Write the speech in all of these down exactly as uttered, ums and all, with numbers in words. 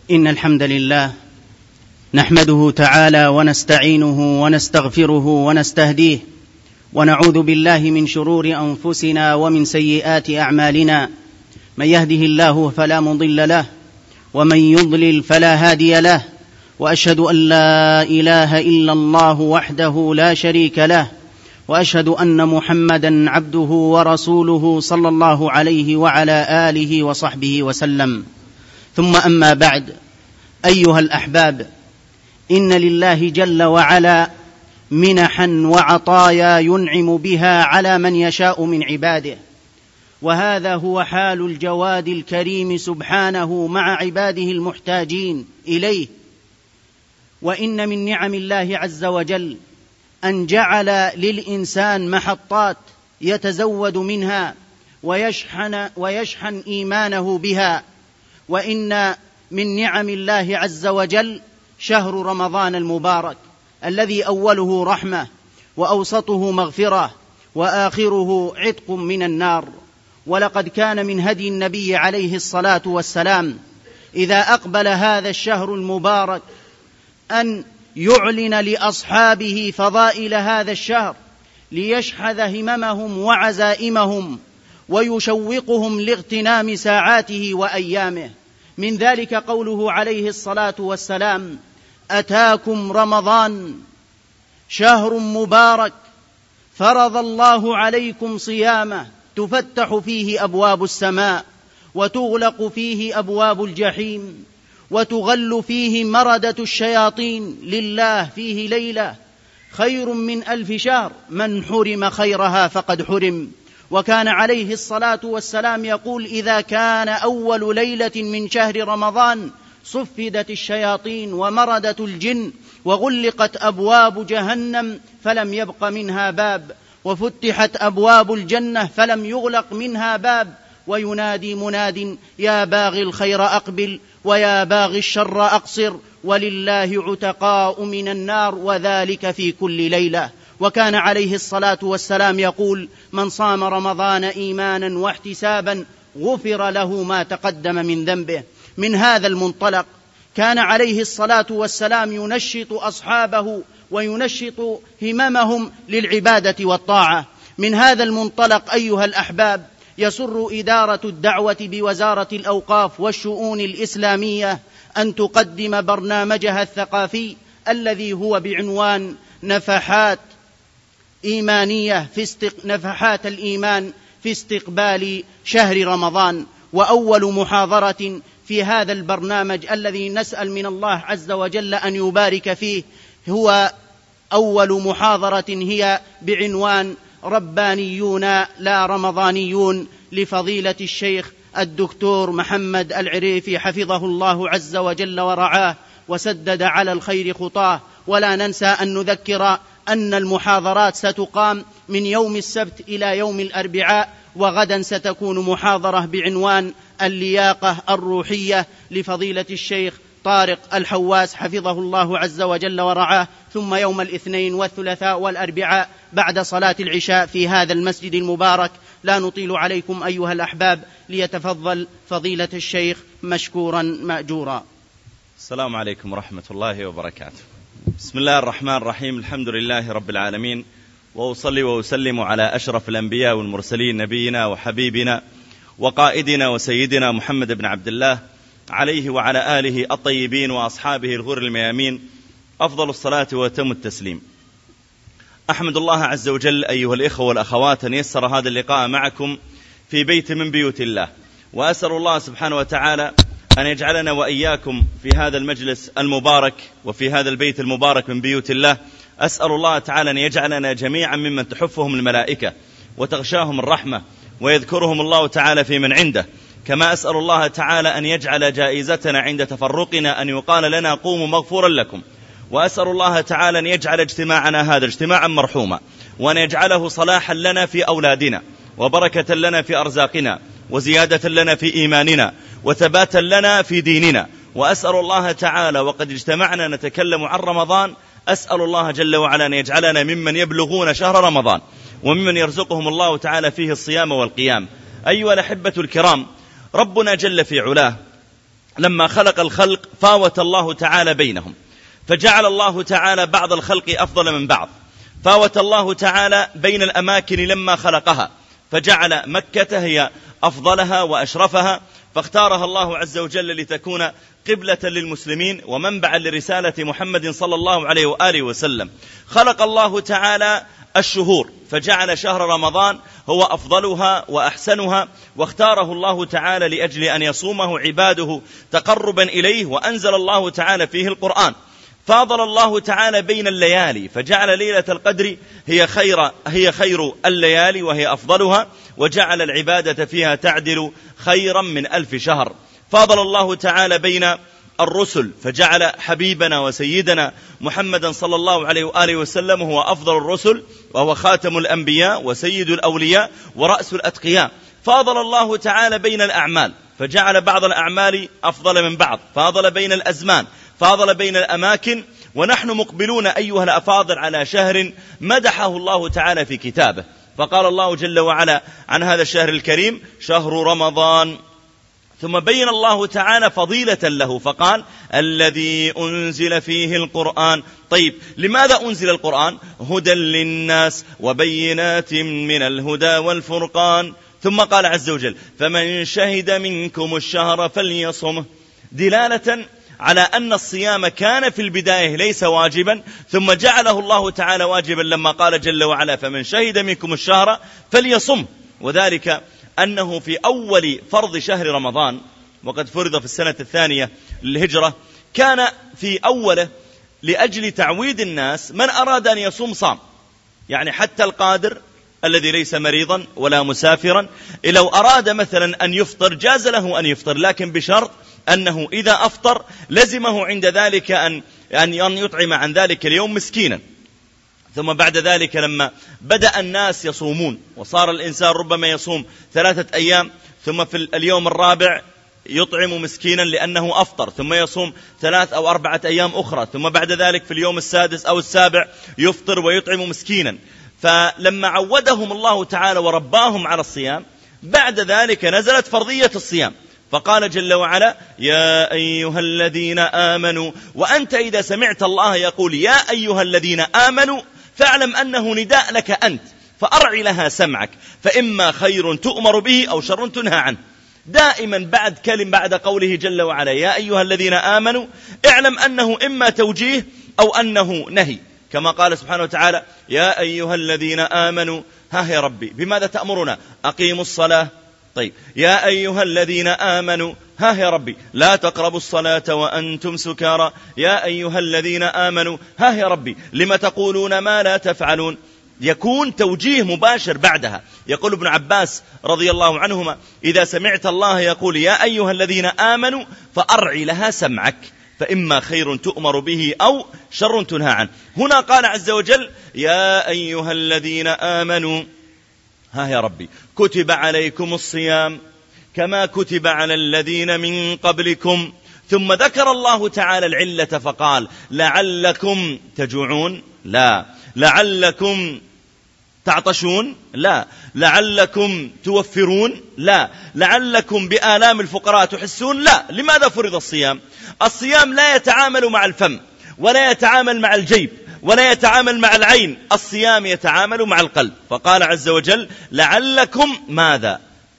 إن الحمد لله نحمده تعالى ونستعينه ونستغفره ونستهديه، ونعوذ بالله من شرور أنفسنا ومن سيئات أعمالنا. من يهده الله فلا مضل له، ومن يضلل فلا هادي له، وأشهد أن لا إله إلا الله وحده لا شريك له، وأشهد أن محمدًا عبده ورسوله صلى الله عليه وعلى آله وصحبه وسلم. ثم أما بعد، أيها الأحباب، إن لله جل وعلا منحا وعطايا ينعم بها على من يشاء من عباده، وهذا هو حال الجواد الكريم سبحانه مع عباده المحتاجين إليه. وإن من نعم الله عز وجل أن جعل للإنسان محطات يتزود منها ويشحن, ويشحن إيمانه بها. وإن من نعم الله عز وجل شهر رمضان المبارك، الذي أوله رحمة وأوسطه مغفرة وآخره عتق من النار. ولقد كان من هدي النبي عليه الصلاة والسلام إذا أقبل هذا الشهر المبارك أن يعلن لأصحابه فضائل هذا الشهر ليشحذ هممهم وعزائمهم ويشوقهم لاغتنام ساعاته وأيامه. من ذلك قوله عليه الصلاة والسلام: أتاكم رمضان شهر مبارك فرض الله عليكم صيامه، تفتح فيه أبواب السماء وتغلق فيه أبواب الجحيم وتغل فيه مردة الشياطين، لله فيه ليلة خير من ألف شهر، من حرم خيرها فقد حرم. وكان عليه الصلاة والسلام يقول: إذا كان أول ليلة من شهر رمضان صفدت الشياطين ومردت الجن وغلقت أبواب جهنم فلم يبق منها باب، وفتحت أبواب الجنة فلم يغلق منها باب، وينادي مناد: يا باغي الخير أقبل ويا باغي الشر أقصر، ولله عتقاء من النار، وذلك في كل ليلة. وكان عليه الصلاة والسلام يقول: من صام رمضان إيمانا واحتسابا غفر له ما تقدم من ذنبه. من هذا المنطلق كان عليه الصلاة والسلام ينشط أصحابه وينشط هممهم للعبادة والطاعة. من هذا المنطلق أيها الأحباب، يسر إدارة الدعوة بوزارة الأوقاف والشؤون الإسلامية أن تقدم برنامجها الثقافي الذي هو بعنوان نفحات إيمانية في استق... نفحات الإيمان في استقبال شهر رمضان. وأول محاضرة في هذا البرنامج الذي نسأل من الله عز وجل أن يبارك فيه هو أول محاضرة هي بعنوان ربانيون لا رمضانيون، لفضيلة الشيخ الدكتور محمد العريفي حفظه الله عز وجل ورعاه وسدد على الخير خطاه. ولا ننسى أن نذكر أن المحاضرات ستقام من يوم السبت إلى يوم الأربعاء، وغدا ستكون محاضرة بعنوان اللياقة الروحية لفضيلة الشيخ طارق الحواس حفظه الله عز وجل ورعاه، ثم يوم الاثنين والثلاثاء والأربعاء بعد صلاة العشاء في هذا المسجد المبارك. لا نطيل عليكم أيها الأحباب، ليتفضل فضيلة الشيخ مشكورا مأجورا. السلام عليكم ورحمة الله وبركاته. بسم الله الرحمن الرحيم، الحمد لله رب العالمين، وأصلي وأسلم على أشرف الأنبياء والمرسلين، نبينا وحبيبنا وقائدنا وسيدنا محمد بن عبد الله عليه وعلى آله الطيبين وأصحابه الغر الميامين أفضل الصلاة وأتم التسليم. أحمد الله عز وجل أيها الإخوة والأخوات أن يسر هذا اللقاء معكم في بيت من بيوت الله، وأسأل الله سبحانه وتعالى أن يجعلنا وإياكم في هذا المجلس المبارك وفي هذا البيت المبارك من بيوت الله. أسأل الله تعالى أن يجعلنا جميعا ممن تحفهم الملائكة وتغشاهم الرحمة ويذكرهم الله تعالى في من عنده. كما أسأل الله تعالى أن يجعل جائزتنا عند تفرقنا أن يقال لنا قوموا مغفورا لكم. وأسأل الله تعالى أن يجعل اجتماعنا هذا اجتماعا مرحوما، وأن يجعله صلاحا لنا في أولادنا وبركة لنا في أرزاقنا وزيادة لنا في إيماننا وثباتا لنا في ديننا. وأسأل الله تعالى وقد اجتمعنا نتكلم عن رمضان، أسأل الله جل وعلا أن يجعلنا ممن يبلغون شهر رمضان وممن يرزقهم الله تعالى فيه الصيام والقيام. أيها الأحبة الكرام، ربنا جل في علاه لما خلق الخلق فاوت الله تعالى بينهم، فجعل الله تعالى بعض الخلق أفضل من بعض. فاوت الله تعالى بين الأماكن لما خلقها، فجعل مكة هي أفضلها وأشرفها، فاختارها الله عز وجل لتكون قبلة للمسلمين ومنبعا لرسالة محمد صلى الله عليه وآله وسلم. خلق الله تعالى الشهور، فجعل شهر رمضان هو أفضلها وأحسنها، واختاره الله تعالى لأجل أن يصومه عباده تقربا إليه، وأنزل الله تعالى فيه القرآن. فاضل الله تعالى بين الليالي، فجعل ليلة القدر هي خير هي خير الليالي وهي أفضلها، وجعل العبادة فيها تعدل خيرا من ألف شهر. فاضل الله تعالى بين الرسل، فجعل حبيبنا وسيدنا محمدا صلى الله عليه وآله وسلم هو أفضل الرسل، وهو خاتم الأنبياء وسيد الأولياء ورأس الأتقياء. فاضل الله تعالى بين الأعمال، فجعل بعض الأعمال أفضل من بعض. فاضل بين الأزمان، فاضل بين الأماكن. ونحن مقبلون أيها الأفاضل على شهر مدحه الله تعالى في كتابه، فقال الله جل وعلا عن هذا الشهر الكريم: شهر رمضان. ثم بين الله تعالى فضيلة له فقال: الذي أنزل فيه القرآن. طيب، لماذا أنزل القرآن؟ هدى للناس وبينات من الهدى والفرقان. ثم قال عز وجل: فمن شهد منكم الشهر فليصمه، دلالة على أن الصيام كان في البداية ليس واجبا، ثم جعله الله تعالى واجبا لما قال جل وعلا: فمن شهد منكم الشهر فليصم. وذلك أنه في أول فرض شهر رمضان، وقد فرض في السنة الثانية للهجرة، كان في أوله لأجل تعويد الناس، من أراد أن يصوم صام، يعني حتى القادر الذي ليس مريضا ولا مسافرا لو أراد مثلا أن يفطر جاز له أن يفطر، لكن بشرط أنه إذا أفطر لزمه عند ذلك أن أن يطعم عن ذلك اليوم مسكينا. ثم بعد ذلك لما بدأ الناس يصومون، وصار الإنسان ربما يصوم ثلاثة أيام، ثم في اليوم الرابع يطعم مسكينا لأنه أفطر، ثم يصوم ثلاث أو أربعة أيام أخرى، ثم بعد ذلك في اليوم السادس أو السابع يفطر ويطعم مسكينا. فلما عودهم الله تعالى ورباهم على الصيام، بعد ذلك نزلت فرضية الصيام، فقال جل وعلا: يا أيها الذين آمنوا. وأنت إذا سمعت الله يقول يا أيها الذين آمنوا فاعلم أنه نداء لك أنت، فأرع لها سمعك، فإما خير تؤمر به أو شر تنهى عنه. دائما بعد كلم بعد قوله جل وعلا يا أيها الذين آمنوا، اعلم أنه إما توجيه أو أنه نهي، كما قال سبحانه وتعالى: يا أيها الذين آمنوا. ها يا ربي بماذا تأمرنا؟ أقيموا الصلاة. طيب، يا أيها الذين آمنوا، ها يا ربي لا تقربوا الصلاة وأنتم سكارى. يا أيها الذين آمنوا، ها يا ربي لما تقولون ما لا تفعلون. يكون توجيه مباشر بعدها. يقول ابن عباس رضي الله عنهما: إذا سمعت الله يقول يا أيها الذين آمنوا فأرعي لها سمعك، فإما خير تؤمر به أو شر تنهى عنه. هنا قال عز وجل: يا أيها الذين آمنوا، ها يا ربي كتب عليكم الصيام كما كتب على الذين من قبلكم. ثم ذكر الله تعالى العلة فقال: لعلكم تجوعون؟ لا. لعلكم تعطشون؟ لا. لعلكم توفرون؟ لا. لعلكم بآلام الفقراء تحسون؟ لا. لماذا فرض الصيام؟ الصيام لا يتعامل مع الفم، ولا يتعامل مع الجيب، ولا يتعامل مع العين. الصيام يتعامل مع القلب، فقال عز وجل: لعلكم ماذا؟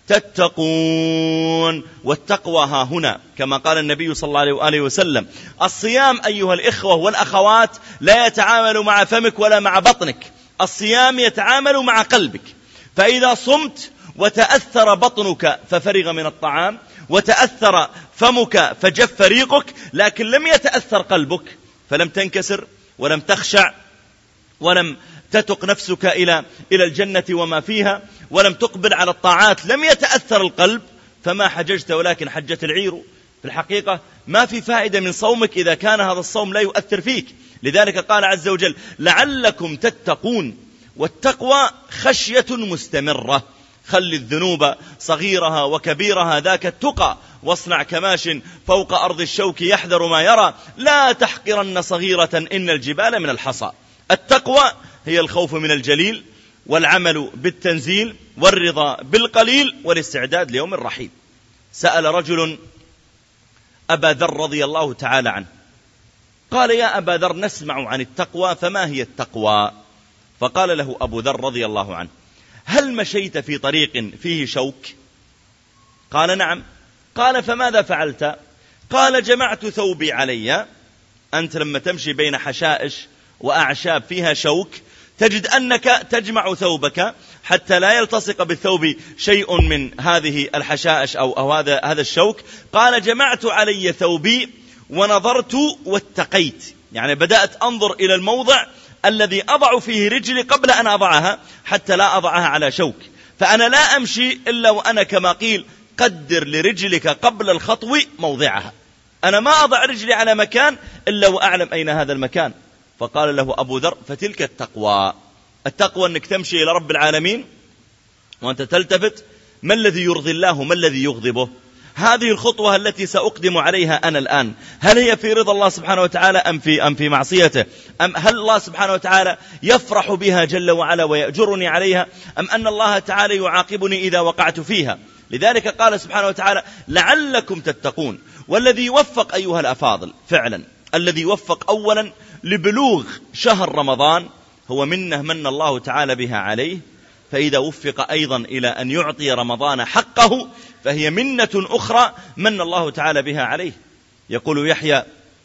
تتقون. والتقوى ها هنا كما قال النبي صلى الله عليه وآله وسلم: الصيام أيها الإخوة والأخوات لا يتعامل مع فمك ولا مع بطنك، الصيام يتعامل مع قلبك. فإذا صمت وتأثر بطنك ففرغ من الطعام، وتأثر فمك فجف ريقك، لكن لم يتأثر قلبك، فلم تنكسر ولم تخشع ولم تتق نفسك إلى إلى الجنة وما فيها، ولم تقبل على الطاعات، لم يتأثر القلب، فما حججت ولكن حجت العير. في الحقيقة ما في فائدة من صومك إذا كان هذا الصوم لا يؤثر فيك. لذلك قال عز وجل: لعلكم تتقون. والتقوى خشية مستمرة. خل الذنوب صغيرها وكبيرها ذاك التقى، واصنع كماش فوق أرض الشوك يحذر ما يرى، لا تحقرن صغيرة إن الجبال من الحصى. التقوى هي الخوف من الجليل، والعمل بالتنزيل، والرضا بالقليل، والاستعداد ليوم الرحيل. سأل رجل أبا ذر رضي الله تعالى عنه، قال يا أبا ذر نسمع عن التقوى فما هي التقوى؟ فقال له أبو ذر رضي الله عنه هل مشيت في طريق فيه شوك؟ قال نعم. قال فماذا فعلت؟ قال جمعت ثوبي علي. أنت لما تمشي بين حشائش وأعشاب فيها شوك تجد أنك تجمع ثوبك حتى لا يلتصق بالثوب شيء من هذه الحشائش أو, أو هذا هذا الشوك. قال جمعت علي ثوبي ونظرت واتقيت، يعني بدأت أنظر إلى الموضع الذي أضع فيه رجلي قبل أن أضعها حتى لا أضعها على شوك. فأنا لا أمشي إلا وأنا كما قيل قدر لرجلك قبل الخطو موضعها، أنا ما أضع رجلي على مكان إلا وأعلم أين هذا المكان. فقال له أبو ذر فتلك التقوى. التقوى أنك تمشي إلى رب العالمين وأنت تلتفت ما الذي يرضي الله ما الذي يغضبه. هذه الخطوة التي سأقدم عليها أنا الآن، هل هي في رضا الله سبحانه وتعالى أم في, أم في معصيته؟ أم هل الله سبحانه وتعالى يفرح بها جل وعلا ويأجرني عليها، أم أن الله تعالى يعاقبني إذا وقعت فيها؟ لذلك قال سبحانه وتعالى لعلكم تتقون. والذي يوفق أيها الأفاضل فعلا، الذي يوفق أولا لبلوغ شهر رمضان هو منه من الله تعالى بها عليه، فإذا وفق أيضا إلى أن يعطي رمضان حقه فهي منة أخرى من الله تعالى بها عليه. يقول يحيى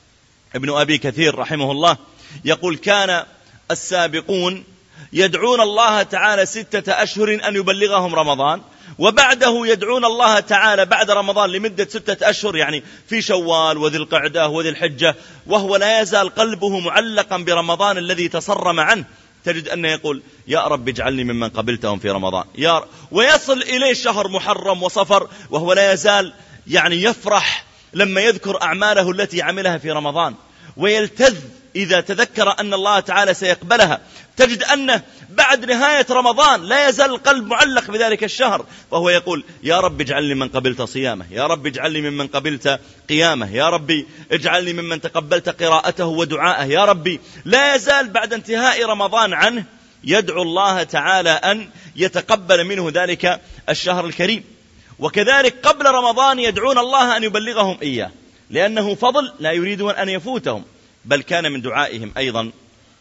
ابن أبي كثير رحمه الله يقول كان السابقون يدعون الله تعالى ستة أشهر أن يبلغهم رمضان، وبعده يدعون الله تعالى بعد رمضان لمدة ستة أشهر، يعني في شوال وذي القعدة وذي الحجة، وهو لا يزال قلبه معلقا برمضان الذي تصرم عنه. تجد أنه يقول يا رب اجعلني ممن قبلتهم في رمضان يا رب، ويصل إليه شهر محرم وصفر وهو لا يزال يعني يفرح لما يذكر أعماله التي عملها في رمضان، ويلتذ إذا تذكر أن الله تعالى سيقبلها. تجد أنه بعد نهاية رمضان لا يزال القلب معلق بذلك الشهر، وهو يقول يا رب اجعلني من قبلت صيامه، يا رب اجعلني ممن قبلت قيامه، يا ربي اجعلني ممن تقبلت قراءته ودعاءه، يا ربي. لا يزال بعد انتهاء رمضان عنه يدعو الله تعالى أن يتقبل منه ذلك الشهر الكريم. وكذلك قبل رمضان يدعون الله أن يبلغهم إياه، لأنه فضل لا يريدون أن يفوتهم. بل كان من دعائهم أيضا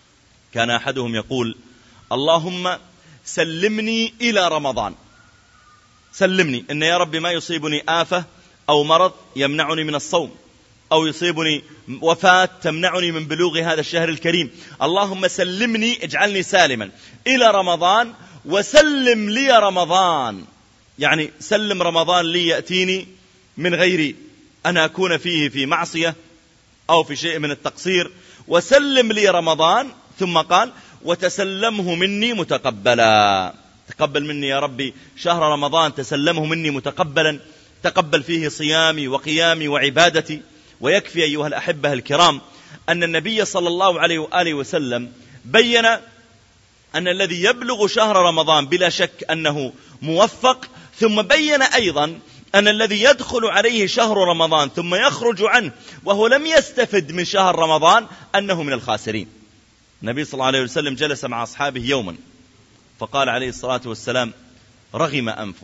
كان أحدهم يقول اللهم سلمني إلى رمضان، سلمني إن يا رب ما يصيبني آفة أو مرض يمنعني من الصوم، أو يصيبني وفاة تمنعني من بلوغ هذا الشهر الكريم، اللهم سلمني اجعلني سالما إلى رمضان وسلم لي رمضان، يعني سلم رمضان لي يأتيني من غير أن أكون فيه في معصية أو في شيء من التقصير، وسلم لي رمضان. ثم قال وتسلمه مني متقبلا، تقبل مني يا ربي شهر رمضان، تسلمه مني متقبلا، تقبل فيه صيامي وقيامي وعبادتي. ويكفي أيها الأحبة الكرام أن النبي صلى الله عليه وآله وسلم بين أن الذي يبلغ شهر رمضان بلا شك أنه موفق، ثم بين أيضا أن الذي يدخل عليه شهر رمضان ثم يخرج عنه وهو لم يستفد من شهر رمضان أنه من الخاسرين. النبي صلى الله عليه وسلم جلس مع أصحابه يوما فقال عليه الصلاة والسلام رغم أنفه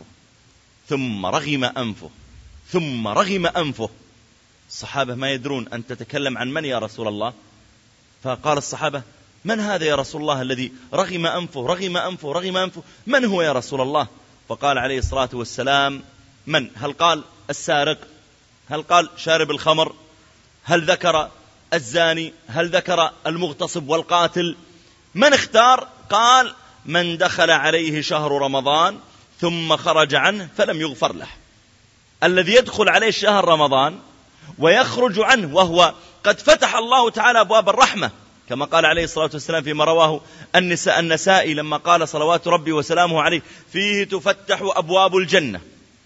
ثم رغم أنفه ثم رغم أنفه. الصحابة ما يدرون أن تتكلم عن من يا رسول الله؟ فقال الصحابة من هذا يا رسول الله الذي رغم أنفه رغم أنفه رغم أنفه، من هو يا رسول الله؟ فقال عليه الصلاة والسلام من؟ هل قال السارق؟ هل قال شارب الخمر؟ هل ذكر الزاني؟ هل ذكر المغتصب والقاتل؟ من اختار؟ قال من دخل عليه شهر رمضان ثم خرج عنه فلم يغفر له. الذي يدخل عليه شهر رمضان ويخرج عنه وهو قد فتح الله تعالى أبواب الرحمة، كما قال عليه الصلاة والسلام فيما رواه النساء النسائي لما قال صلوات ربي وسلامه عليه فيه تفتح أبواب الجنة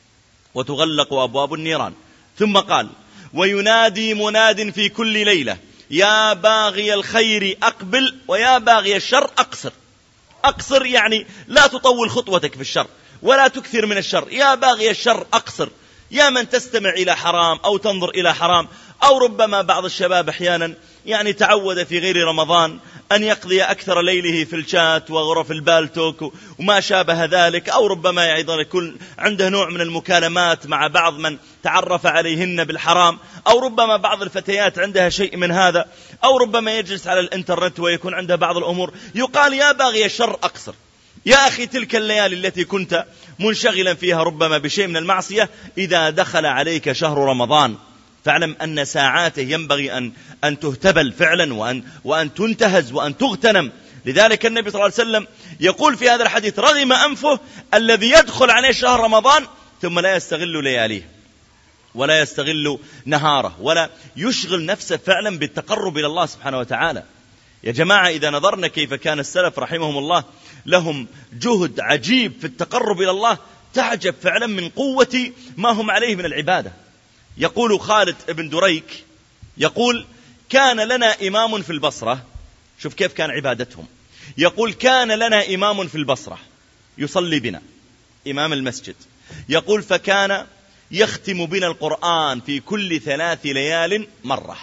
وتغلق أبواب النيران. ثم قال وينادي مناد في كل ليلة يا باغي الخير أقبل ويا باغي الشر أقصر. أقصر يعني لا تطول خطوتك في الشر ولا تكثر من الشر. يا باغي الشر أقصر، يا من تستمع إلى حرام أو تنظر إلى حرام، أو ربما بعض الشباب أحيانا يعني تعود في غير رمضان أن يقضي أكثر ليله في الشات وغرف البالتوك وما شابه ذلك، أو ربما أيضا يكون عنده نوع من المكالمات مع بعض من تعرف عليهن بالحرام، أو ربما بعض الفتيات عندها شيء من هذا، أو ربما يجلس على الإنترنت ويكون عنده بعض الأمور. يقال يا باغي الشر أقصر، يا أخي تلك الليالي التي كنت منشغلا فيها ربما بشيء من المعصية، إذا دخل عليك شهر رمضان فاعلم أن ساعاته ينبغي أن, أن تهتبل فعلا وأن, وأن تنتهز وأن تغتنم. لذلك النبي صلى الله عليه وسلم يقول في هذا الحديث: رغم أنفه الذي يدخل عليه شهر رمضان ثم لا يستغل لياليه ولا يستغل نهاره ولا يشغل نفسه فعلا بالتقرب إلى الله سبحانه وتعالى. يا جماعة إذا نظرنا كيف كان السلف رحمهم الله لهم جهد عجيب في التقرب إلى الله، تعجب فعلا من قوة ما هم عليه من العبادة. يقول خالد بن دريك يقول: كان لنا إمام في البصرة، شوف كيف كان عبادتهم، يقول: كان لنا إمام في البصرة يصلي بنا، إمام المسجد، يقول: فكان يختم بنا القرآن في كل ثلاث ليال مرة،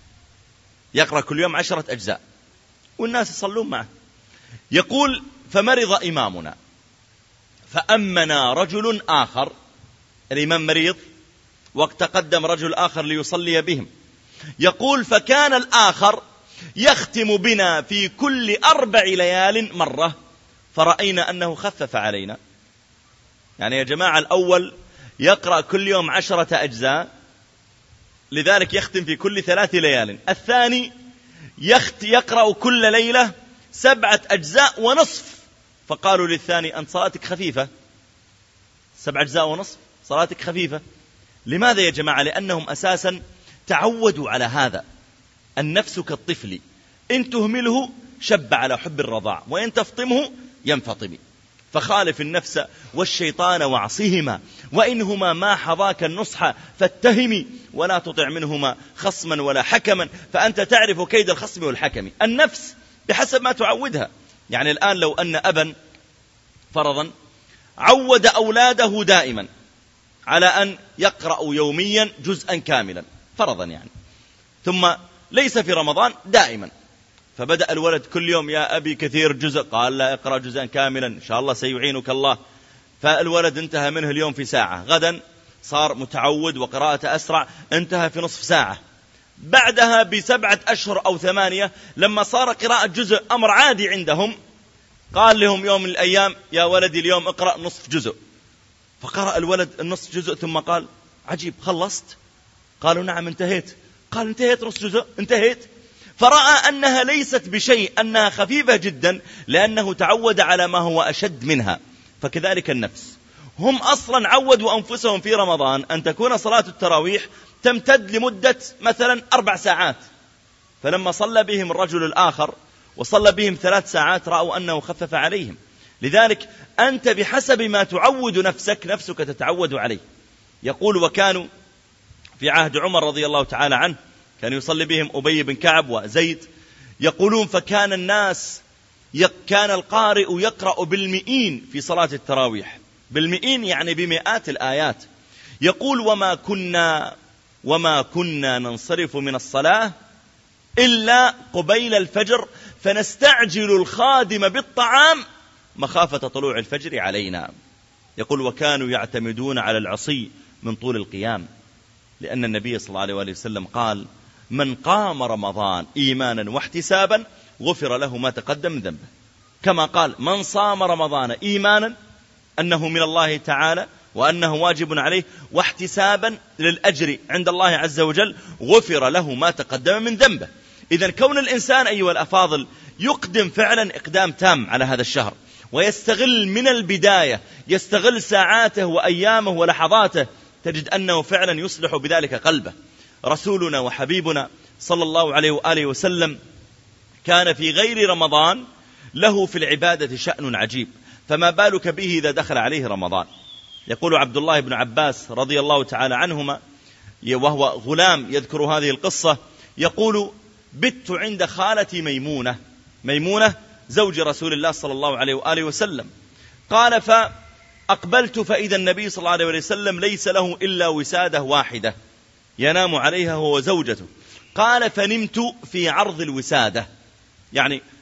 يقرأ كل يوم عشرة أجزاء والناس يصلون معه. يقول: فمرض إمامنا فأمنا رجل آخر، الإمام مريض وقت تقدم رجل آخر ليصلي بهم. يقول: فكان الآخر يختم بنا في كل أربع ليال مرة، فرأينا أنه خفف علينا. يعني يا جماعة الأول يقرأ كل يوم عشرة أجزاء، لذلك يختم في كل ثلاث ليال. الثاني يخت يقرأ كل ليلة سبعة أجزاء ونصف، فقالوا للثاني: أنت صلاتك خفيفة، سبعة أجزاء ونصف صلاتك خفيفة. لماذا يا جماعة؟ لأنهم أساسا تعودوا على هذا. النفس كالطفل، إن تهمله شب على حب الرضاع، وإن تفطمه ينفطم، فخالف النفس والشيطان وعصهما، وإنهما ما حظاك النصح فاتهمي، ولا تطع منهما خصما ولا حكما، فأنت تعرف كيد الخصم والحكم. النفس بحسب ما تعودها. يعني الآن لو أن أبا فرضا عود أولاده دائما على أن يقرأوا يوميا جزءا كاملا فرضا يعني، ثم ليس في رمضان دائما، فبدأ الولد كل يوم: يا أبي كثير جزء، قال: لا، اقرأ جزءا كاملا إن شاء الله سيعينك الله. فالولد انتهى منه اليوم في ساعة، غدا صار متعود وقراءته أسرع، انتهى في نصف ساعة. بعدها بسبعة أشهر أو ثمانية لما صار قراءة جزء أمر عادي عندهم، قال لهم يوم من الأيام: يا ولدي اليوم اقرأ نصف جزء. فقرأ الولد النصف جزء ثم قال: عجيب، خلصت؟ قالوا: نعم انتهيت. قال: انتهيت نصف جزء؟ انتهيت. فرأى أنها ليست بشيء، أنها خفيفة جدا، لأنه تعود على ما هو أشد منها. فكذلك النفس، هم أصلا عودوا أنفسهم في رمضان أن تكون صلاة التراويح تمتد لمدة مثلا أربع ساعات، فلما صلى بهم الرجل الآخر وصلى بهم ثلاث ساعات رأوا أنه خفف عليهم. لذلك أنت بحسب ما تعود نفسك نفسك تتعود عليه. يقول: وكانوا في عهد عمر رضي الله تعالى عنه كان يصلي بهم أبي بن كعب وزيد، يقولون: فكان الناس كان القارئ يقرأ بالمئين في صلاة التراويح، بالمئين يعني بمئات الآيات. يقول: وما كنا وما كنا ننصرف من الصلاة إلا قبيل الفجر فنستعجل الخادم بالطعام مخافة طلوع الفجر علينا. يقول: وكانوا يعتمدون على العصي من طول القيام، لأن النبي صلى الله عليه وآله وسلم قال: من قام رمضان إيمانا واحتسابا غفر له ما تقدم من ذنبه. كما قال: من صام رمضان إيمانا أنه من الله تعالى وأنه واجب عليه، واحتسابا للأجر عند الله عز وجل غفر له ما تقدم من ذنبه. إذن كون الإنسان أيها الأفاضل يقدم فعلا إقدام تام على هذا الشهر، ويستغل من البداية، يستغل ساعاته وأيامه ولحظاته، تجد أنه فعلا يصلح بذلك قلبه. رسولنا وحبيبنا صلى الله عليه وآله وسلم كان في غير رمضان له في العبادة شأن عجيب، فما بالك به إذا دخل عليه رمضان. يقول عبد الله بن عباس رضي الله تعالى عنهما وهو غلام يذكر هذه القصة، يقول: بت عند خالتي ميمونة، ميمونة زوج رسول الله صلى الله عليه وآله وسلم. قال: فأقبلت فإذا النبي صلى الله عليه وسلم ليس له إلا وسادة واحدة ينام عليها هو وزوجته. قال: فنمت في عرض الوسادة، يعني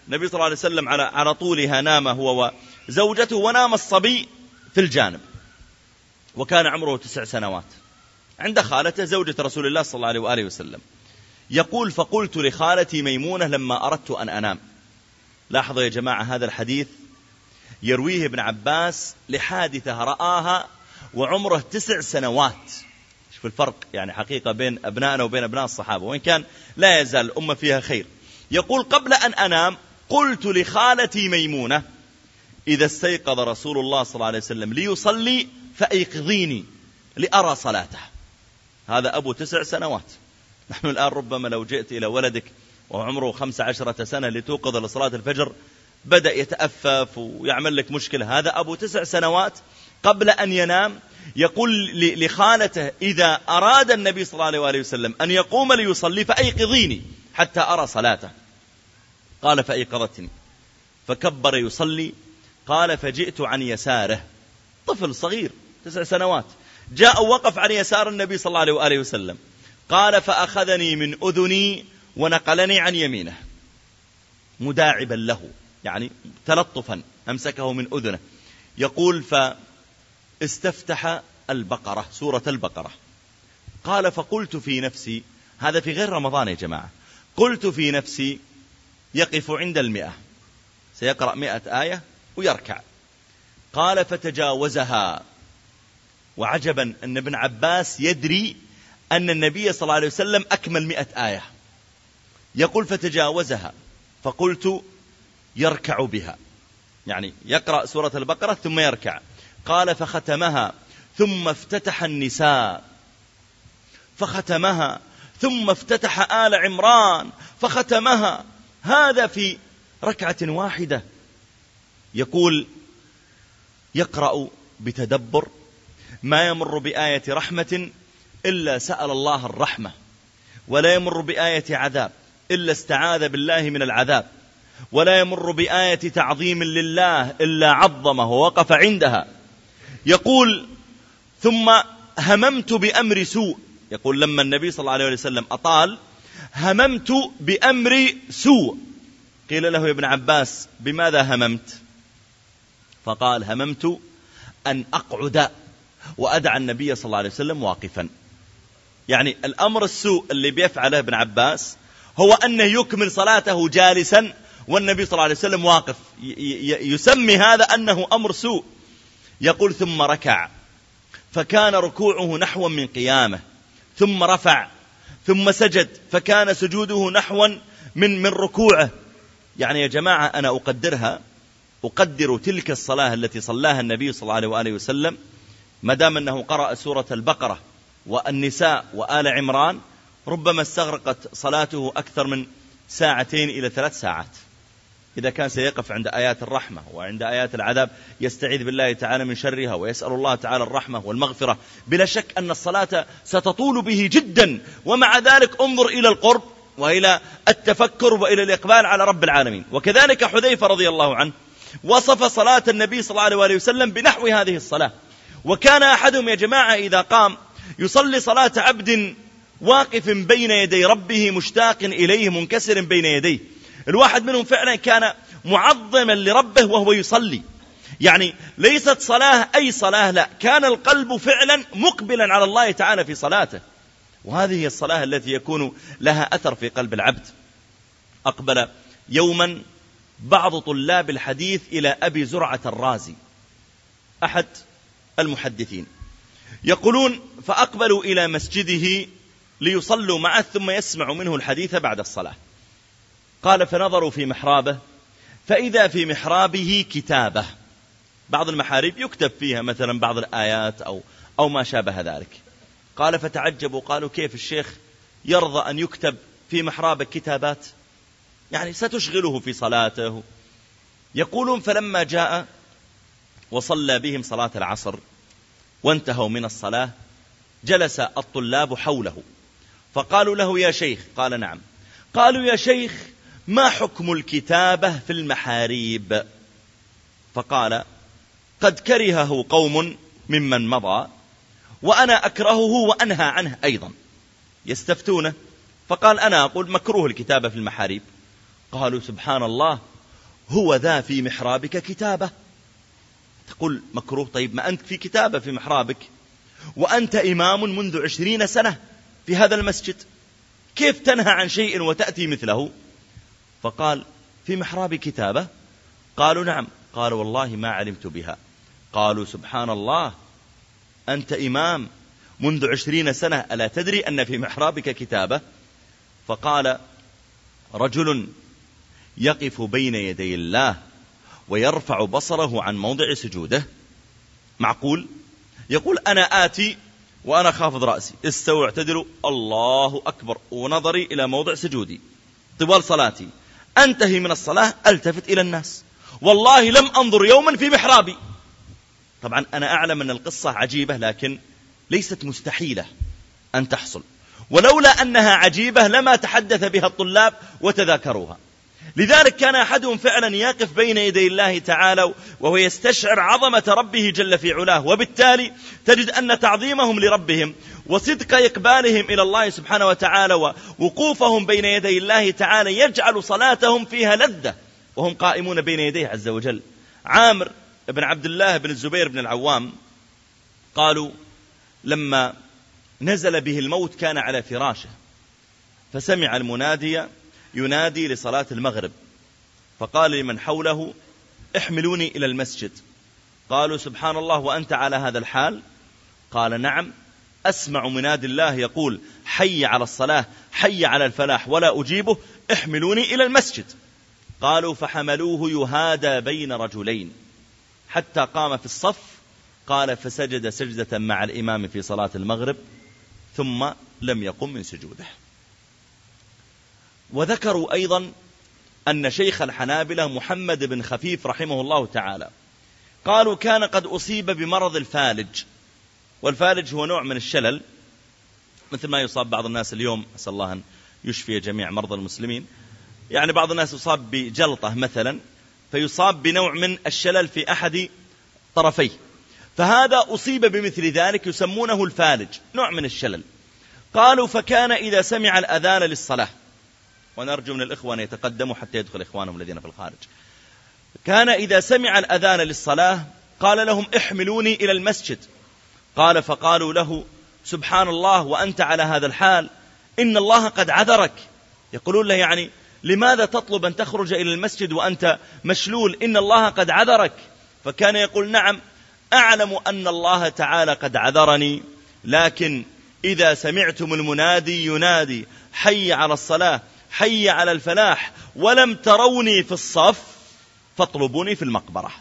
النبي صلى الله عليه وسلم على على طولها نام هو وزوجته، ونام الصبي في الجانب، وكان عمره تسع سنوات عند خالته زوجة رسول الله صلى الله عليه وآله وسلم. يقول فقلت لخالتي ميمونة لما أردت أن أنام. لاحظوا يا جماعة، هذا الحديث يرويه ابن عباس لحادثة رآها وعمره تسع سنوات. شوف الفرق يعني حقيقة بين أبنائنا وبين أبناء الصحابة، وإن كان لا يزال الأمة فيها خير. يقول قبل أن أنام قلت لخالتي ميمونة إذا استيقظ رسول الله صلى الله عليه وسلم ليصلي فأيقظيني لأرى صلاته. هذا أبو تسع سنوات. نحن الآن ربما لو جئت إلى ولدك وعمره خمس عشرة سنة لتوقظ لصلاة الفجر بدأ يتأفف ويعمل لك مشكلة. هذا أبو تسع سنوات قبل أن ينام يقول لخالته إذا أراد النبي صلى الله عليه وآله وسلم أن يقوم ليصلي فأيقظيني حتى أرى صلاته. قال فأيقظتني فكبر يصلي. قال فجئت عن يساره، طفل صغير تسع سنوات، جاء ووقف عن يسار النبي صلى الله عليه وآله وسلم. قال فأخذني من أذني ونقلني عن يمينه مداعبا له، يعني تلطفا أمسكه من أذنه. يقول فاستفتح البقرة، سورة البقرة. قال فقلت في نفسي، هذا في غير رمضان يا جماعة، قلت في نفسي يقف عند المئة، سيقرأ مئة آية ويركع. قال فتجاوزها. وعجبا أن ابن عباس يدري أن النبي صلى الله عليه وسلم أكمل مئة آية. يقول فتجاوزها فقلت يركع بها، يعني يقرأ سورة البقرة ثم يركع. قال فختمها ثم افتتح النساء فختمها ثم افتتح آل عمران فختمها، هذا في ركعة واحدة. يقول يقرأ بتدبر، ما يمر بآية رحمة إلا سأل الله الرحمة، ولا يمر بآية عذاب إلا استعاذ بالله من العذاب، ولا يمر بآية تعظيم لله إلا عظمه ووقف عندها. يقول ثم هممت بأمر سوء. يقول لما النبي صلى الله عليه وسلم أطال هممت بأمر سوء. قيل له يا ابن عباس بماذا هممت؟ فقال هممت أن أقعد وأدع النبي صلى الله عليه وسلم واقفا. يعني الأمر السوء اللي بيفعله ابن عباس هو أنه يكمل صلاته جالسا والنبي صلى الله عليه وسلم واقف، يسمي هذا أنه أمر سوء. يقول ثم ركع فكان ركوعه نحو من قيامه، ثم رفع ثم سجد فكان سجوده نحو من من ركوعه. يعني يا جماعة أنا أقدرها أقدر تلك الصلاة التي صلاها النبي صلى الله عليه وآله وسلم، ما دام أنه قرأ سورة البقرة والنساء وآل عمران، ربما استغرقت صلاته أكثر من ساعتين إلى ثلاث ساعات. إذا كان سيقف عند آيات الرحمة وعند آيات العذاب يستعيذ بالله تعالى من شرها ويسأل الله تعالى الرحمة والمغفرة، بلا شك أن الصلاة ستطول به جدا. ومع ذلك انظر إلى القرب وإلى التفكر وإلى الإقبال على رب العالمين. وكذلك حذيفة رضي الله عنه وصف صلاة النبي صلى الله عليه وآله وسلم بنحو هذه الصلاة. وكان أحدهم يا جماعة إذا قام يصلي صلاة عبد واقف بين يدي ربه مشتاق إليه منكسر بين يديه، الواحد منهم فعلا كان معظما لربه وهو يصلي. يعني ليست صلاة أي صلاة، لا، كان القلب فعلا مقبلا على الله تعالى في صلاته. وهذه هي الصلاة التي يكون لها أثر في قلب العبد. أقبل يوما بعض طلاب الحديث إلى أبي زرعة الرازي أحد المحدثين، يقولون فأقبلوا إلى مسجده ليصلوا معه ثم يسمعوا منه الحديث بعد الصلاة. قال فنظروا في محرابه فإذا في محرابه كتابة، بعض المحاريب يكتب فيها مثلا بعض الآيات أو, أو ما شابه ذلك. قال فتعجبوا، قالوا كيف الشيخ يرضى أن يكتب في محرابه كتابات؟ يعني ستشغله في صلاته. يقولون فلما جاء وصلى بهم صلاة العصر وانتهوا من الصلاة جلس الطلاب حوله فقالوا له يا شيخ، قال نعم. قالوا يا شيخ ما حكم الكتابة في المحاريب؟ فقال قد كرهه قوم ممن مضى وأنا أكرهه وأنهى عنه أيضا. يستفتونه فقال أنا أقول مكروه الكتابة في المحاريب. قالوا سبحان الله هو ذا في محرابك كتابة. تقول مكروه، طيب ما أنت في كتابة في محرابك وأنت إمام منذ عشرين سنة في هذا المسجد، كيف تنهى عن شيء وتأتي مثله؟ فقال في محرابي كتابة. قالوا نعم. قال والله ما علمت بها. قالوا سبحان الله، أنت إمام منذ عشرين سنة، ألا تدري أن في محرابك كتابة؟ فقال رجل يقف بين يدي الله ويرفع بصره عن موضع سجوده، معقول؟ يقول أنا آتي وأنا خافض رأسي، استوى اعتدلوا، الله أكبر، ونظري إلى موضع سجودي طوال صلاتي، أنتهي من الصلاة ألتفت إلى الناس، والله لم أنظر يوما في محرابي. طبعا أنا أعلم أن القصة عجيبة، لكن ليست مستحيلة أن تحصل، ولولا أنها عجيبة لما تحدث بها الطلاب وتذاكروها. لذلك كان أحدهم فعلا يقف بين يدي الله تعالى وهو يستشعر عظمة ربه جل في علاه، وبالتالي تجد أن تعظيمهم لربهم وصدق إقبالهم إلى الله سبحانه وتعالى ووقوفهم بين يدي الله تعالى يجعل صلاتهم فيها لذة وهم قائمون بين يديه عز وجل. عامر بن عبد الله بن الزبير بن العوام قالوا لما نزل به الموت كان على فراشه، فسمع المنادي ينادي لصلاة المغرب، فقال لمن حوله احملوني إلى المسجد. قالوا سبحان الله وأنت على هذا الحال؟ قال نعم، أسمع منادي الله يقول حي على الصلاة حي على الفلاح ولا أجيبه، احملوني إلى المسجد. قالوا فحملوه يهادى بين رجلين حتى قام في الصف. قال فسجد سجدة مع الإمام في صلاة المغرب ثم لم يقم من سجوده. وذكروا أيضا أن شيخ الحنابلة محمد بن خفيف رحمه الله تعالى قالوا كان قد أصيب بمرض الفالج، والفالج هو نوع من الشلل مثل ما يصاب بعض الناس اليوم، أسأل الله أن يشفي جميع مرضى المسلمين. يعني بعض الناس يصاب بجلطة مثلا فيصاب بنوع من الشلل في أحد طرفيه، فهذا أصيب بمثل ذلك يسمونه الفالج، نوع من الشلل. قالوا فكان إذا سمع الأذان للصلاة، ونرجو من الإخوة أن يتقدموا حتى يدخل إخوانهم الذين في الخارج، كان إذا سمع الأذان للصلاة قال لهم احملوني إلى المسجد. قال فقالوا له سبحان الله وأنت على هذا الحال، إن الله قد عذرك. يقولون له يعني لماذا تطلب أن تخرج إلى المسجد وأنت مشلول؟ إن الله قد عذرك. فكان يقول نعم أعلم أن الله تعالى قد عذرني، لكن إذا سمعتم المنادي ينادي حي على الصلاة حي على الفلاح ولم تروني في الصف فاطلبوني في المقبرة.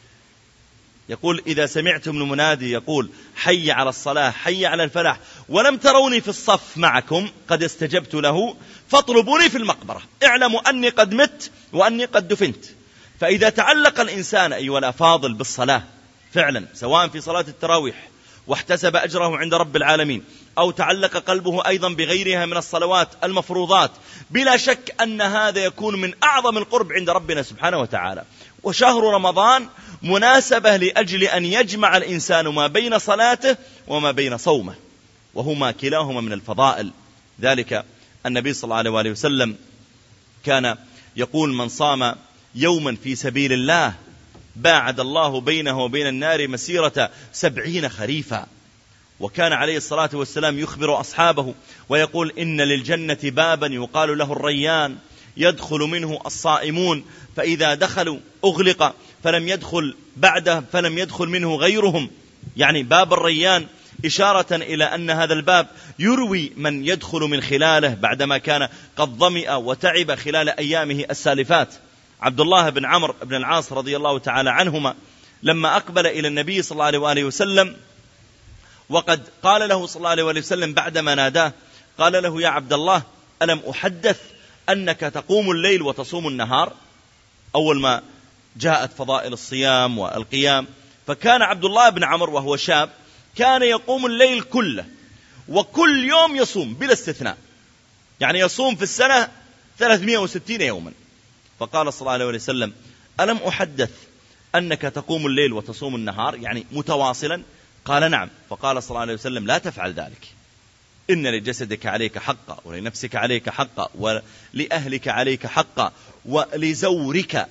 يقول إذا سمعتم المنادي يقول حي على الصلاة حي على الفلاح ولم تروني في الصف معكم قد استجبت له فاطلبوني في المقبرة، اعلموا أني قد مت وأني قد دفنت. فإذا تعلق الإنسان أيها الأفاضل بالصلاة فعلا، سواء في صلاة التراويح واحتسب أجره عند رب العالمين، أو تعلق قلبه أيضا بغيرها من الصلوات المفروضات، بلا شك أن هذا يكون من أعظم القرب عند ربنا سبحانه وتعالى. وشهر رمضان مناسبة لأجل أن يجمع الإنسان ما بين صلاته وما بين صومه، وهما كلاهما من الفضائل. ذلك النبي صلى الله عليه وسلم كان يقول من صام يوما في سبيل الله باعد الله بينه وبين النار مسيرة سبعين خريفا. وكان عليه الصلاة والسلام يخبر أصحابه ويقول إن للجنة بابا يقال له الريان يدخل منه الصائمون، فإذا دخلوا أغلق فلم يدخل بعده فلم يدخل منه غيرهم، يعني باب الريان إشارة إلى أن هذا الباب يروي من يدخل من خلاله بعدما كان قد ظمئ وتعب خلال أيامه السالفات. عبد الله بن عمرو بن العاص رضي الله تعالى عنهما لما أقبل إلى النبي صلى الله عليه وسلم وقد قال له صلى الله عليه وسلم بعدما ناداه قال له يا عبد الله ألم أحدث أنك تقوم الليل وتصوم النهار؟ أول ما جاءت فضائل الصيام والقيام، فكان عبد الله بن عمرو وهو شاب كان يقوم الليل كله وكل يوم يصوم بلا استثناء، يعني يصوم في السنة ثلاثمائة وستين يوما. فقال صلى الله عليه وسلم ألم أحدث أنك تقوم الليل وتصوم النهار يعني متواصلا؟ قال نعم. فقال صلى الله عليه وسلم لا تفعل ذلك، إن لجسدك عليك حقا ولنفسك عليك حقا ولأهلك عليك حقا ولزورك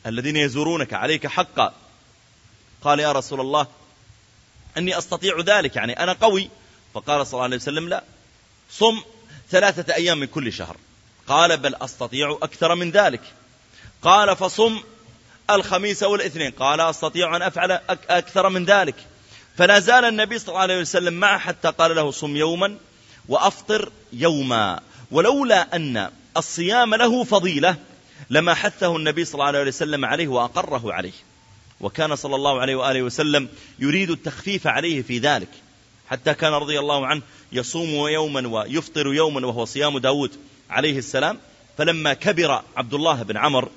الذين يزورونك عليك حقا. قال يا رسول الله أني أستطيع ذلك، يعني أنا قوي. فقال صلى الله عليه وسلم لا، صم ثلاثة أيام من كل شهر. قال بل أستطيع أكثر من ذلك. قال فصم الخميس والاثنين. قال أستطيع أن أفعل أكثر من ذلك. فلا زال النبي صلى الله عليه وسلم معه حتى قال له صم يوما وأفطر يوما. ولولا أن الصيام له فضيلة لما حثه النبي صلى الله عليه وسلم عليه وأقره عليه. وكان صلى الله عليه وآله وسلم يريد التخفيف عليه في ذلك، حتى كان رضي الله عنه يصوم يوما ويفطر يوما، وهو صيام داود عليه السلام. فلما كبر عبد الله بن عمرو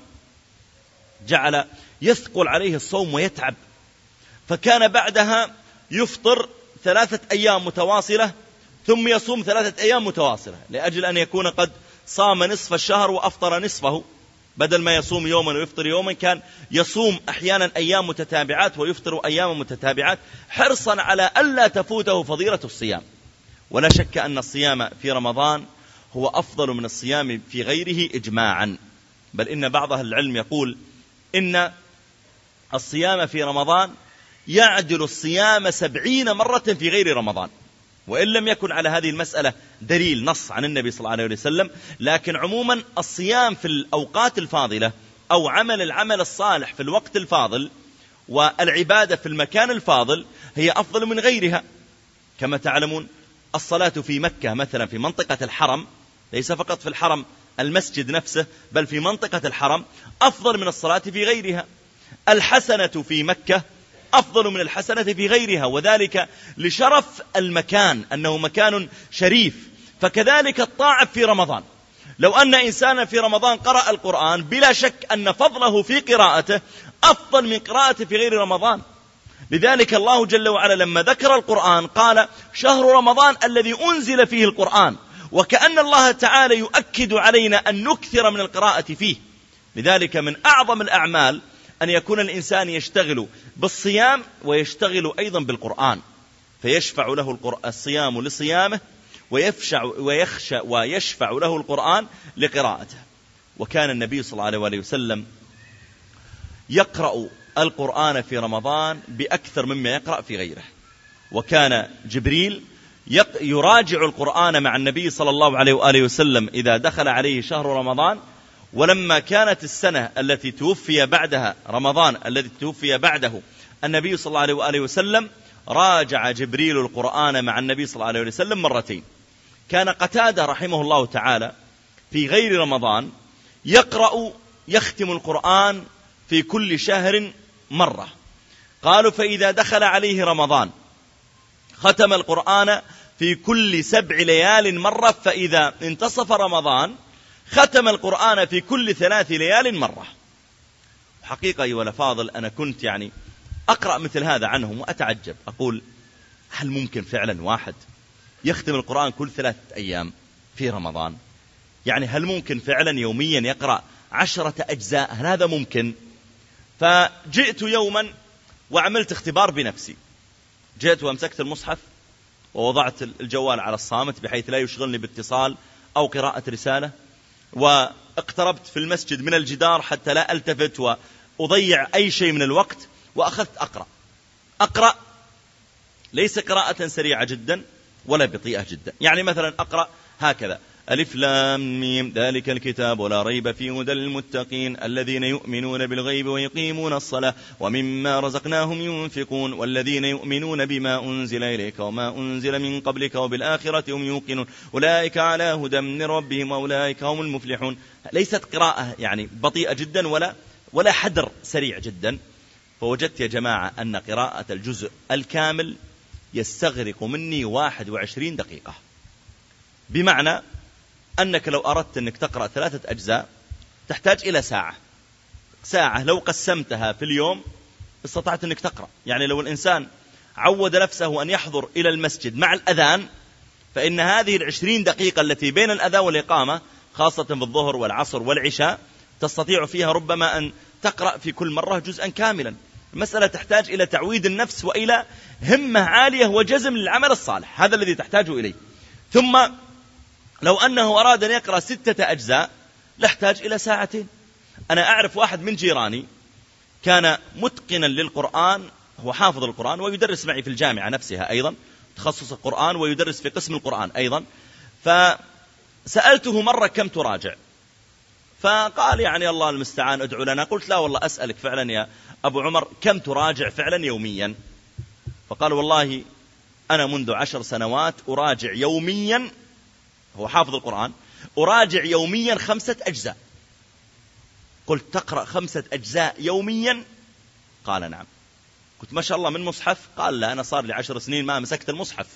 جعل يثقل عليه الصوم ويتعب، فكان بعدها يفطر ثلاثة أيام متواصلة ثم يصوم ثلاثة أيام متواصلة، لأجل أن يكون قد صام نصف الشهر وأفطر نصفه. بدل ما يصوم يوما ويفطر يوما كان يصوم أحيانا أيام متتابعات ويفطر أيام متتابعات، حرصا على ألا تفوته فضيلة الصيام. ولا شك أن الصيام في رمضان هو أفضل من الصيام في غيره إجماعا، بل إن بعض أهل العلم يقول إن الصيام في رمضان يعدل الصيام سبعين مرة في غير رمضان. وإن لم يكن على هذه المسألة دليل نص عن النبي صلى الله عليه وسلم، لكن عموما الصيام في الأوقات الفاضلة أو عمل العمل الصالح في الوقت الفاضل والعبادة في المكان الفاضل هي أفضل من غيرها. كما تعلمون الصلاة في مكة مثلا في منطقة الحرم، ليس فقط في الحرم المسجد نفسه بل في منطقة الحرم، أفضل من الصلاة في غيرها. الحسنة في مكة أفضل من الحسنة في غيرها، وذلك لشرف المكان أنه مكان شريف. فكذلك الطاعة في رمضان، لو أن إنسانا في رمضان قرأ القرآن بلا شك أن فضله في قراءته أفضل من قراءته في غير رمضان. لذلك الله جل وعلا لما ذكر القرآن قال شهر رمضان الذي أنزل فيه القرآن، وكأن الله تعالى يؤكد علينا أن نكثر من القراءة فيه. لذلك من أعظم الأعمال أن يكون الإنسان يشتغل بالصيام ويشتغل أيضا بالقرآن، فيشفع له الصيام لصيامه ويفشع ويخشى ويشفع له القرآن لقراءته. وكان النبي صلى الله عليه وسلم يقرأ القرآن في رمضان بأكثر مما يقرأ في غيره. وكان جبريل يراجع القرآن مع النبي صلى الله عليه وآله وسلم إذا دخل عليه شهر رمضان. ولما كانت السنة التي توفي بعدها رمضان الذي توفي بعده النبي صلى الله عليه وآله وسلم راجع جبريل القرآن مع النبي صلى الله عليه وسلم مرتين. كان قتادة رحمه الله تعالى في غير رمضان يقرأ يختم القرآن في كل شهر مرة. قالوا فإذا دخل عليه رمضان ختم القرآن في كل سبع ليال مرة، فإذا انتصف رمضان ختم القرآن في كل ثلاث ليال مرة. حقيقة أيها الأفاضل أنا كنت يعني أقرأ مثل هذا عنهم وأتعجب، أقول هل ممكن فعلا واحد يختم القرآن كل ثلاثة أيام في رمضان؟ يعني هل ممكن فعلا يوميا يقرأ عشرة أجزاء؟ هل هذا ممكن؟ فجئت يوما وعملت اختبار بنفسي، جئت وامسكت المصحف ووضعت الجوال على الصامت بحيث لا يشغلني باتصال أو قراءة رسالة، واقتربت في المسجد من الجدار حتى لا ألتفت وأضيع أي شيء من الوقت، وأخذت أقرأ أقرأ ليس قراءة سريعة جدا ولا بطيئة جدا. يعني مثلا أقرأ هكذا: ألف لام ميم ذلك الكتاب ولا ريب فيه هدى للمتقين الذين يؤمنون بالغيب ويقيمون الصلاة ومما رزقناهم ينفقون والذين يؤمنون بما أنزل إليك وما أنزل من قبلك وبالآخرة هم يوقنون أولئك على هدى من ربهم وأولئك هم المفلحون. ليست قراءة يعني بطيئة جدا ولا ولا حدر سريع جدا. فوجدت يا جماعة أن قراءة الجزء الكامل يستغرق مني واحد وعشرين دقيقة، بمعنى أنك لو أردت أنك تقرأ ثلاثة أجزاء تحتاج إلى ساعة ساعة لو قسمتها في اليوم استطعت أنك تقرأ. يعني لو الإنسان عود نفسه أن يحضر إلى المسجد مع الأذان، فإن هذه العشرين دقيقة التي بين الأذان والإقامة خاصة في الظهر والعصر والعشاء تستطيع فيها ربما أن تقرأ في كل مرة جزءا كاملا. المسألة تحتاج إلى تعويد النفس وإلى همة عالية وجزم للعمل الصالح، هذا الذي تحتاج إليه. ثم لو أنه أراد أن يقرأ ستة أجزاء لاحتاج إلى ساعتين. أنا أعرف واحد من جيراني كان متقنا للقرآن، هو حافظ القرآن ويدرس معي في الجامعة نفسها أيضا، تخصص القرآن ويدرس في قسم القرآن أيضا. فسألته مرة كم تراجع؟ فقال يعني الله المستعان ادعو لنا. قلت لا والله أسألك فعلا يا أبو عمر كم تراجع فعلا يوميا؟ فقال والله أنا منذ عشر سنوات أراجع يوميا، هو حافظ القرآن، أراجع يوميا خمسة أجزاء. قلت تقرأ خمسة أجزاء يوميا؟ قال نعم. قلت ما شاء الله من مصحف؟ قال لا، أنا صار لي عشر سنين ما مسكت المصحف،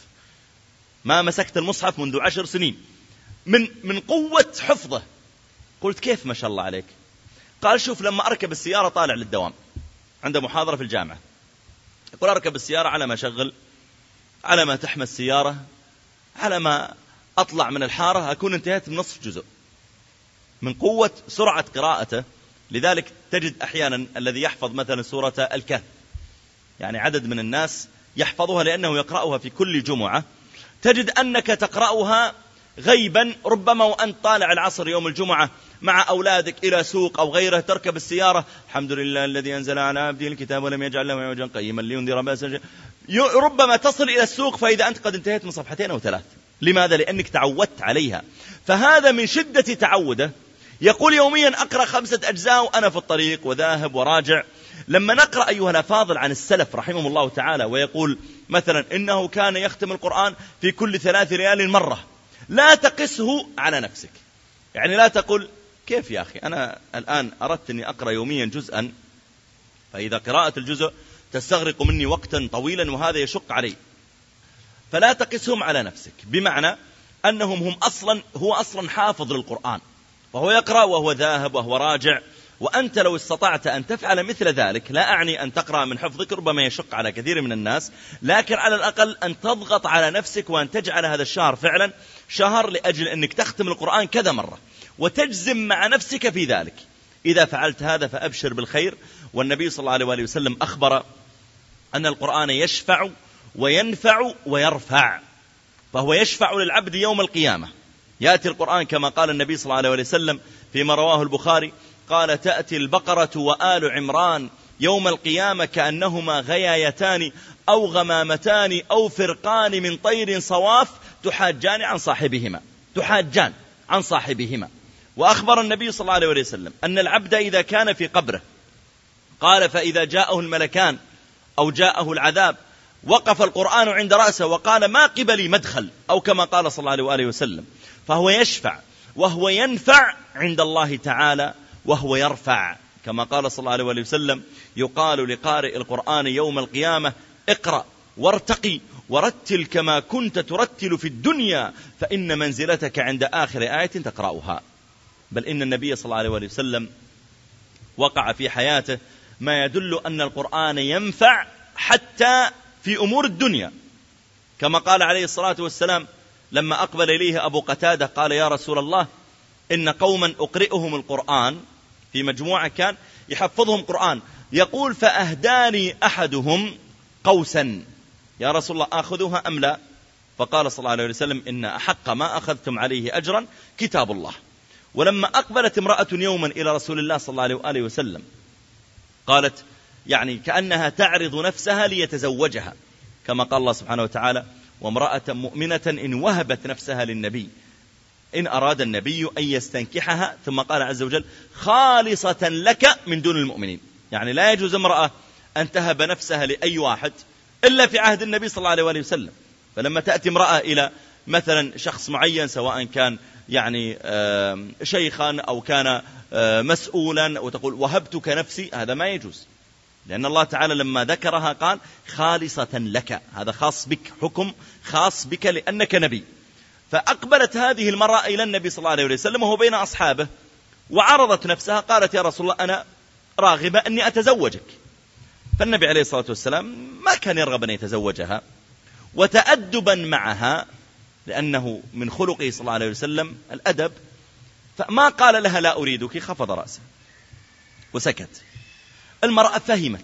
ما مسكت المصحف منذ عشر سنين من من قوة حفظه. قلت كيف ما شاء الله عليك؟ قال شوف لما أركب السيارة طالع للدوام، عنده محاضرة في الجامعة، يقول أركب السيارة على ما أشغل، على ما تحمى السيارة، على ما أطلع من الحارة أكون انتهيت من نصف جزء من قوة سرعة قراءته. لذلك تجد أحيانا الذي يحفظ مثلا سورة الكهف، يعني عدد من الناس يحفظها لأنه يقرأها في كل جمعة، تجد أنك تقرأها غيبا، ربما وأنت طالع العصر يوم الجمعة مع أولادك إلى سوق أو غيره، تركب السيارة الحمد لله الذي أنزل على عبده الكتاب ولم يجعل له عوجا قيما لينذر بأسا، ربما تصل إلى السوق فإذا أنت قد انتهيت من صفحتين أو ثلاث. لماذا؟ لأنك تعودت عليها. فهذا من شدة تعوده يقول يوميا أقرأ خمسة أجزاء وأنا في الطريق وذاهب وراجع. لما نقرأ أيها الأفاضل عن السلف رحمه الله تعالى ويقول مثلا إنه كان يختم القرآن في كل ثلاث ليال مرة، لا تقسه على نفسك. يعني لا تقول كيف يا أخي أنا الآن أردت أني أقرأ يوميا جزءا، فإذا قراءة الجزء تستغرق مني وقتا طويلا وهذا يشق علي، فلا تقسهم على نفسك. بمعنى أنهم هم أصلا هو أصلا حافظ للقرآن، وهو يقرأ وهو ذاهب وهو راجع، وأنت لو استطعت أن تفعل مثل ذلك، لا أعني أن تقرأ من حفظك، ربما يشق على كثير من الناس، لكن على الأقل أن تضغط على نفسك وأن تجعل هذا الشهر فعلا شهر لأجل أنك تختم القرآن كذا مرة وتجزم مع نفسك في ذلك. إذا فعلت هذا فأبشر بالخير. والنبي صلى الله عليه وآله وسلم أخبر أن القرآن يشفع وينفع ويرفع، فهو يشفع للعبد يوم القيامة. يأتي القرآن كما قال النبي صلى الله عليه وسلم فيما رواه البخاري قال تأتي البقرة وآل عمران يوم القيامة كأنهما غيايتان أو غمامتان أو فرقان من طير صواف تحاجان عن صاحبهما تحاجان عن صاحبهما. وأخبر النبي صلى الله عليه وسلم أن العبد إذا كان في قبره قال فإذا جاءه الملكان أو جاءه العذاب وقف القرآن عند رأسه وقال ما قبلي مدخل، أو كما قال صلى الله عليه وآله وسلم، فهو يشفع وهو ينفع عند الله تعالى وهو يرفع، كما قال صلى الله عليه وآله وسلم يقال لقارئ القرآن يوم القيامة اقرأ وارتقي ورتل كما كنت ترتل في الدنيا فإن منزلتك عند آخر آية تقرأها. بل إن النبي صلى الله عليه وآله وسلم وقع في حياته ما يدل أن القرآن ينفع حتى في أمور الدنيا، كما قال عليه الصلاة والسلام لما أقبل إليه أبو قتادة قال يا رسول الله إن قوما أقرئهم القرآن، في مجموعة كان يحفظهم قرآن، يقول فأهداني أحدهم قوسا يا رسول الله آخذوها أم لا؟ فقال صلى الله عليه وسلم إن أحق ما أخذتم عليه أجرا كتاب الله. ولما أقبلت امرأة يوما إلى رسول الله صلى الله عليه وآله وسلم قالت يعني كأنها تعرض نفسها ليتزوجها، كما قال الله سبحانه وتعالى وامرأة مؤمنة إن وهبت نفسها للنبي إن أراد النبي أن يستنكحها، ثم قال عز وجل خالصة لك من دون المؤمنين. يعني لا يجوز امرأة أن تهب نفسها لأي واحد إلا في عهد النبي صلى الله عليه وآله وسلم. فلما تأتي امرأة إلى مثلا شخص معين سواء كان يعني شيخا أو كان مسؤولا وتقول وهبتك نفسي، هذا ما يجوز، لأن الله تعالى لما ذكرها قال خالصة لك، هذا خاص بك، حكم خاص بك لأنك نبي. فأقبلت هذه المرأة إلى النبي صلى الله عليه وسلم وهو بين أصحابه وعرضت نفسها قالت يا رسول الله أنا راغبة أني أتزوجك. فالنبي عليه الصلاة والسلام ما كان يرغب أن يتزوجها، وتأدبا معها لأنه من خلقه صلى الله عليه وسلم الأدب، فما قال لها لا أريدك، خفض رأسه وسكت. المرأة فهمت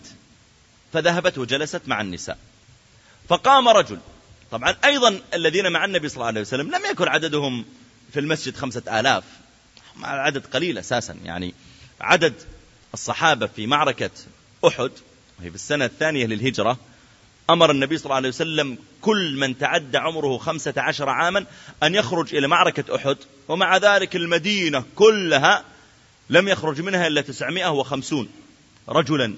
فذهبت وجلست مع النساء، فقام رجل، طبعا أيضا الذين مع النبي صلى الله عليه وسلم لم يكن عددهم في المسجد خمسة آلاف، مع العدد قليل أساسا، يعني عدد الصحابة في معركة أحد وهي في السنة الثانية للهجرة أمر النبي صلى الله عليه وسلم كل من تعدى عمره خمسة عشر عاما أن يخرج إلى معركة أحد، ومع ذلك المدينة كلها لم يخرج منها إلا تسعمائة وخمسين رجلا.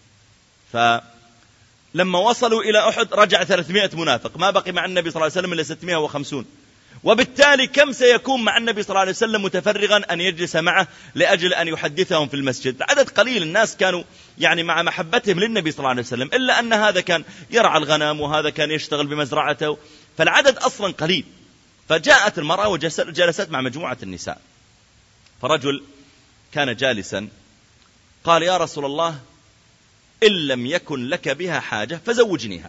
فلما وصلوا إلى أحد رجع ثلاثمائة منافق، ما بقي مع النبي صلى الله عليه وسلم إلا ستمائة وخمسين. وبالتالي كم سيكون مع النبي صلى الله عليه وسلم متفرغا أن يجلس معه لأجل أن يحدثهم في المسجد؟ عدد قليل. الناس كانوا يعني مع محبتهم للنبي صلى الله عليه وسلم، إلا أن هذا كان يرعى الغنم وهذا كان يشتغل بمزرعته، فالعدد أصلا قليل. فجاءت المرأة وجلست مع مجموعة النساء، فرجل كان جالسا قال: يا رسول الله، إن لم يكن لك بها حاجة فزوجنيها.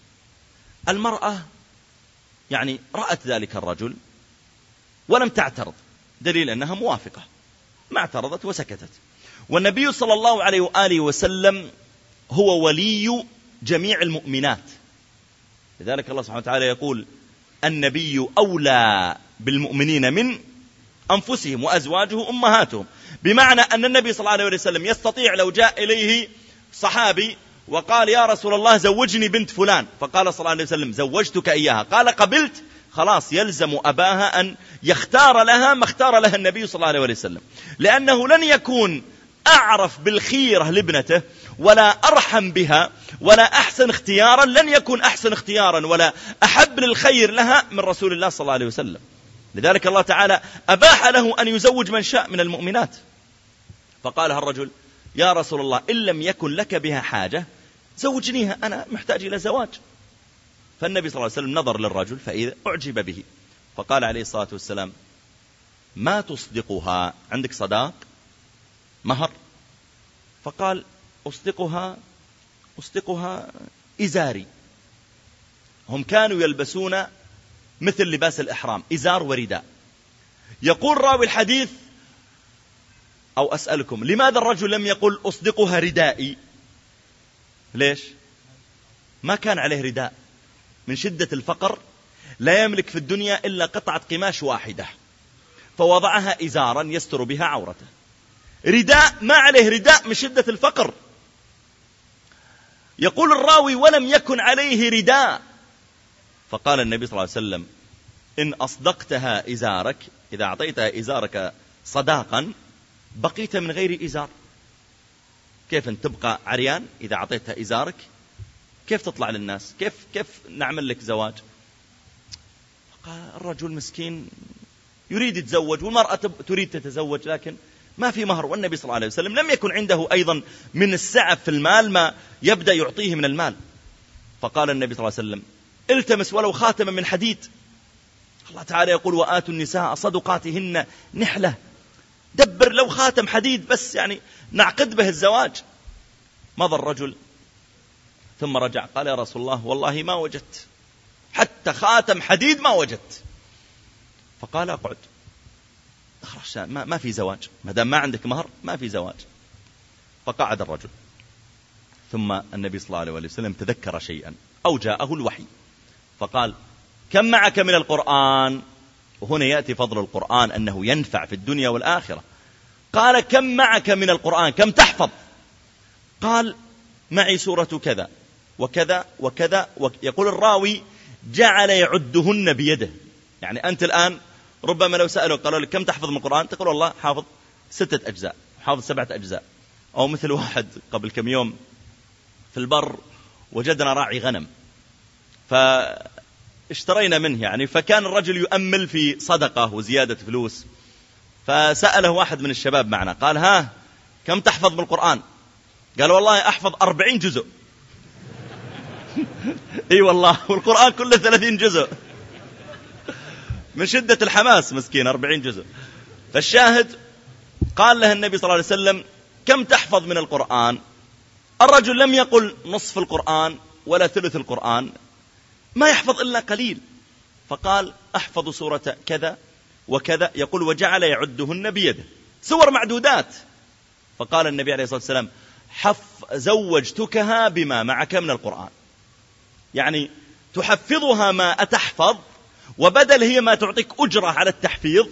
المرأة يعني رأت ذلك الرجل ولم تعترض، دليل أنها موافقة، ما اعترضت وسكتت. والنبي صلى الله عليه وآله وسلم هو ولي جميع المؤمنات، لذلك الله سبحانه وتعالى يقول: النبي أولى بالمؤمنين من أنفسهم وأزواجه أمهاتهم، بمعنى أن النبي صلى الله عليه وسلم يستطيع لو جاء إليه صحابي وقال: يا رسول الله زوجني بنت فلان، فقال صلى الله عليه وسلم: زوجتك إياها، قال: قبلت، خلاص يلزم أباها أن يختار لها ما اختار لها النبي صلى الله عليه وسلم، لأنه لن يكون أعرف بالخيرة لابنته ولا أرحم بها ولا أحسن اختيارا، لن يكون أحسن اختيارا ولا أحب للخير لها من رسول الله صلى الله عليه وسلم. لذلك الله تعالى أباح له أن يزوج من شاء من المؤمنات. فقال الرجل: يا رسول الله، إن لم يكن لك بها حاجة زوجنيها، أنا محتاج إلى زواج. فالنبي صلى الله عليه وسلم نظر للرجل فإذا أعجب به، فقال عليه الصلاة والسلام: ما تصدقها؟ عندك صداق مهر؟ فقال: أصدقها أصدقها إزاري. هم كانوا يلبسون مثل لباس الإحرام، إزار ورداء. يقول راوي الحديث، أو أسألكم، لماذا الرجل لم يقل أصدقها ردائي؟ ليش؟ ما كان عليه رداء، من شدة الفقر لا يملك في الدنيا إلا قطعة قماش واحدة، فوضعها إزارا يستر بها عورته. رداء ما عليه رداء من شدة الفقر. يقول الراوي: ولم يكن عليه رداء. فقال النبي صلى الله عليه وسلم: إن أصدقتها إزارك، إذا أعطيتها إزارك صداقا بقيت من غير إزار. كيف أن تبقى عريان إذا أعطيتها إزارك؟ كيف تطلع للناس؟ كيف كيف نعمل لك زواج؟ قال الرجل مسكين يريد يتزوج، والمرأة تريد تتزوج، لكن ما في مهر، والنبي صلى الله عليه وسلم لم يكن عنده أيضا من السعة في المال ما يبدأ يعطيه من المال. فقال النبي صلى الله عليه وسلم: التمس ولو خاتما من حديد. الله تعالى يقول: وآتوا النساء صدقاتهن نحلة. دبر لو خاتم حديد بس يعني نعقد به الزواج. مضى الرجل ثم رجع قال: يا رسول الله، والله ما وجدت، حتى خاتم حديد ما وجدت. فقال: اقعد، ما, ما في زواج، ما دام ما عندك مهر ما في زواج. فقعد الرجل، ثم النبي صلى الله عليه وسلم تذكر شيئا أو جاءه الوحي، فقال: كم معك من القرآن؟ وهنا يأتي فضل القرآن أنه ينفع في الدنيا والآخرة. قال: كم معك من القرآن؟ كم تحفظ؟ قال: معي سورة كذا وكذا وكذا. يقول الراوي: جعل يعدهن بيده. يعني أنت الآن ربما لو سألوا قالوا لك: كم تحفظ من القرآن؟ تقول: والله حافظ ستة أجزاء، حافظ سبعة أجزاء. أو مثل واحد قبل كم يوم في البر وجدنا راعي غنم، فاشترينا منه يعني، فكان الرجل يؤمل في صدقة وزيادة فلوس، فسأله واحد من الشباب معنا قال: ها كم تحفظ من القرآن؟ قال: والله أحفظ أربعين جزء. اي والله، والقرآن كله ثلاثين جزء. من شدة الحماس مسكين أربعين جزء. فالشاهد قال له النبي صلى الله عليه وسلم: كم تحفظ من القرآن؟ الرجل لم يقل نصف القرآن ولا ثلث القرآن، ما يحفظ إلا قليل. فقال: أحفظ سورة كذا وكذا. يقول: وجعل يعدهن بيده، سور معدودات. فقال النبي عليه الصلاة والسلام: حف زوجتكها بما معك من القرآن. يعني تحفظها ما أتحفظ، وبدل هي ما تعطيك أجرة على التحفيظ،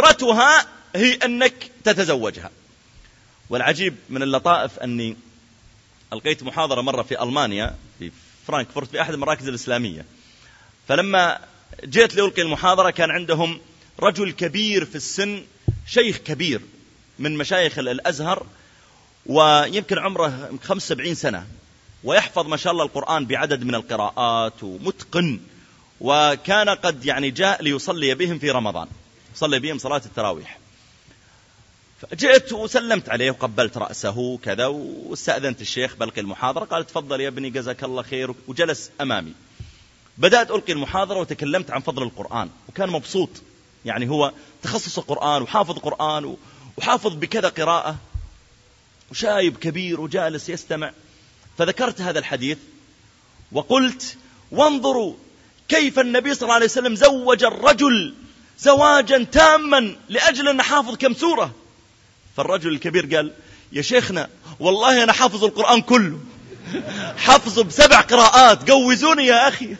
أجرتها هي أنك تتزوجها. والعجيب من اللطائف أني ألقيت محاضرة مرة في ألمانيا في فرانكفورت في أحد المراكز الإسلامية، فلما جيت لألقي المحاضرة كان عندهم رجل كبير في السن، شيخ كبير من مشايخ الأزهر، ويمكن عمره خمسة وسبعين سنة، ويحفظ ما شاء الله القرآن بعدد من القراءات ومتقن، وكان قد يعني جاء ليصلي بهم في رمضان، صلي بهم صلاة التراويح. فجئت وسلمت عليه وقبلت رأسه كذا، واستأذنت الشيخ بلقي المحاضرة. قال تفضل يا ابني جزاك الله خير، وجلس أمامي. بدأت ألقي المحاضرة وتكلمت عن فضل القرآن، وكان مبسوط، يعني هو تخصص القرآن وحافظ قرآن وحافظ بكذا قراءة، وشايب كبير وجالس يستمع. فذكرت هذا الحديث وقلت وانظروا كيف النبي صلى الله عليه وسلم زوج الرجل زواجا تاما لأجل أن حافظ كم سورة. فالرجل الكبير قال يا شيخنا والله أنا حافظ القرآن كله، حفظه بسبع قراءات، جوزوني يا أخي.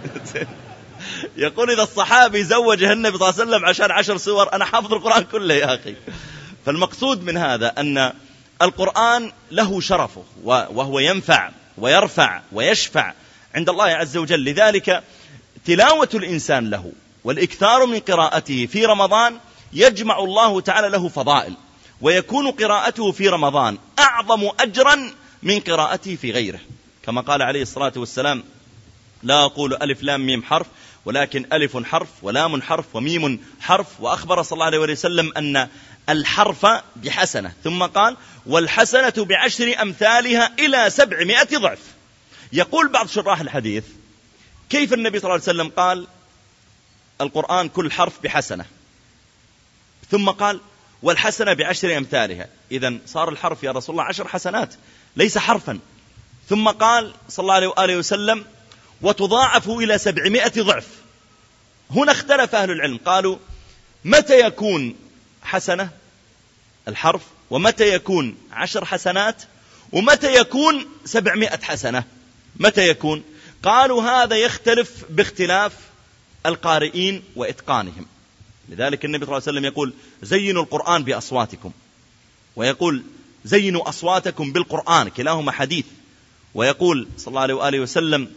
يقول إذا الصحابي زوجه النبي صلى الله عليه وسلم عشان عشر سور، أنا حافظ القرآن كله يا أخي. فالمقصود من هذا أن القرآن له شرفه، وهو ينفع ويرفع ويشفع عند الله عز وجل. لذلك تلاوة الإنسان له والإكثار من قراءته في رمضان يجمع الله تعالى له فضائل، ويكون قراءته في رمضان أعظم أجرا من قراءته في غيره، كما قال عليه الصلاة والسلام لا أقول ألف لام ميم حرف، ولكن ألف حرف ولام حرف وميم حرف. وأخبر صلى الله عليه وسلم أن الحرف بحسنة، ثم قال والحسنة بعشر أمثالها إلى سبعمائة ضعف. يقول بعض شراح الحديث كيف النبي صلى الله عليه وسلم قال القرآن كل حرف بحسنة، ثم قال والحسنة بعشر أمثالها؟ إذن صار الحرف يا رسول الله عشر حسنات ليس حرفا. ثم قال صلى الله عليه وآله وسلم وتضاعف إلى سبعمائة ضعف. هنا اختلف أهل العلم، قالوا متى يكون حسنة الحرف، ومتى يكون عشر حسنات، ومتى يكون سبعمائة حسنة؟ متى يكون؟ قالوا هذا يختلف باختلاف القارئين وإتقانهم. لذلك النبي صلى الله عليه وسلم يقول زينوا القرآن بأصواتكم، ويقول زينوا أصواتكم بالقرآن، كلاهما حديث. ويقول صلى الله عليه وآله وسلم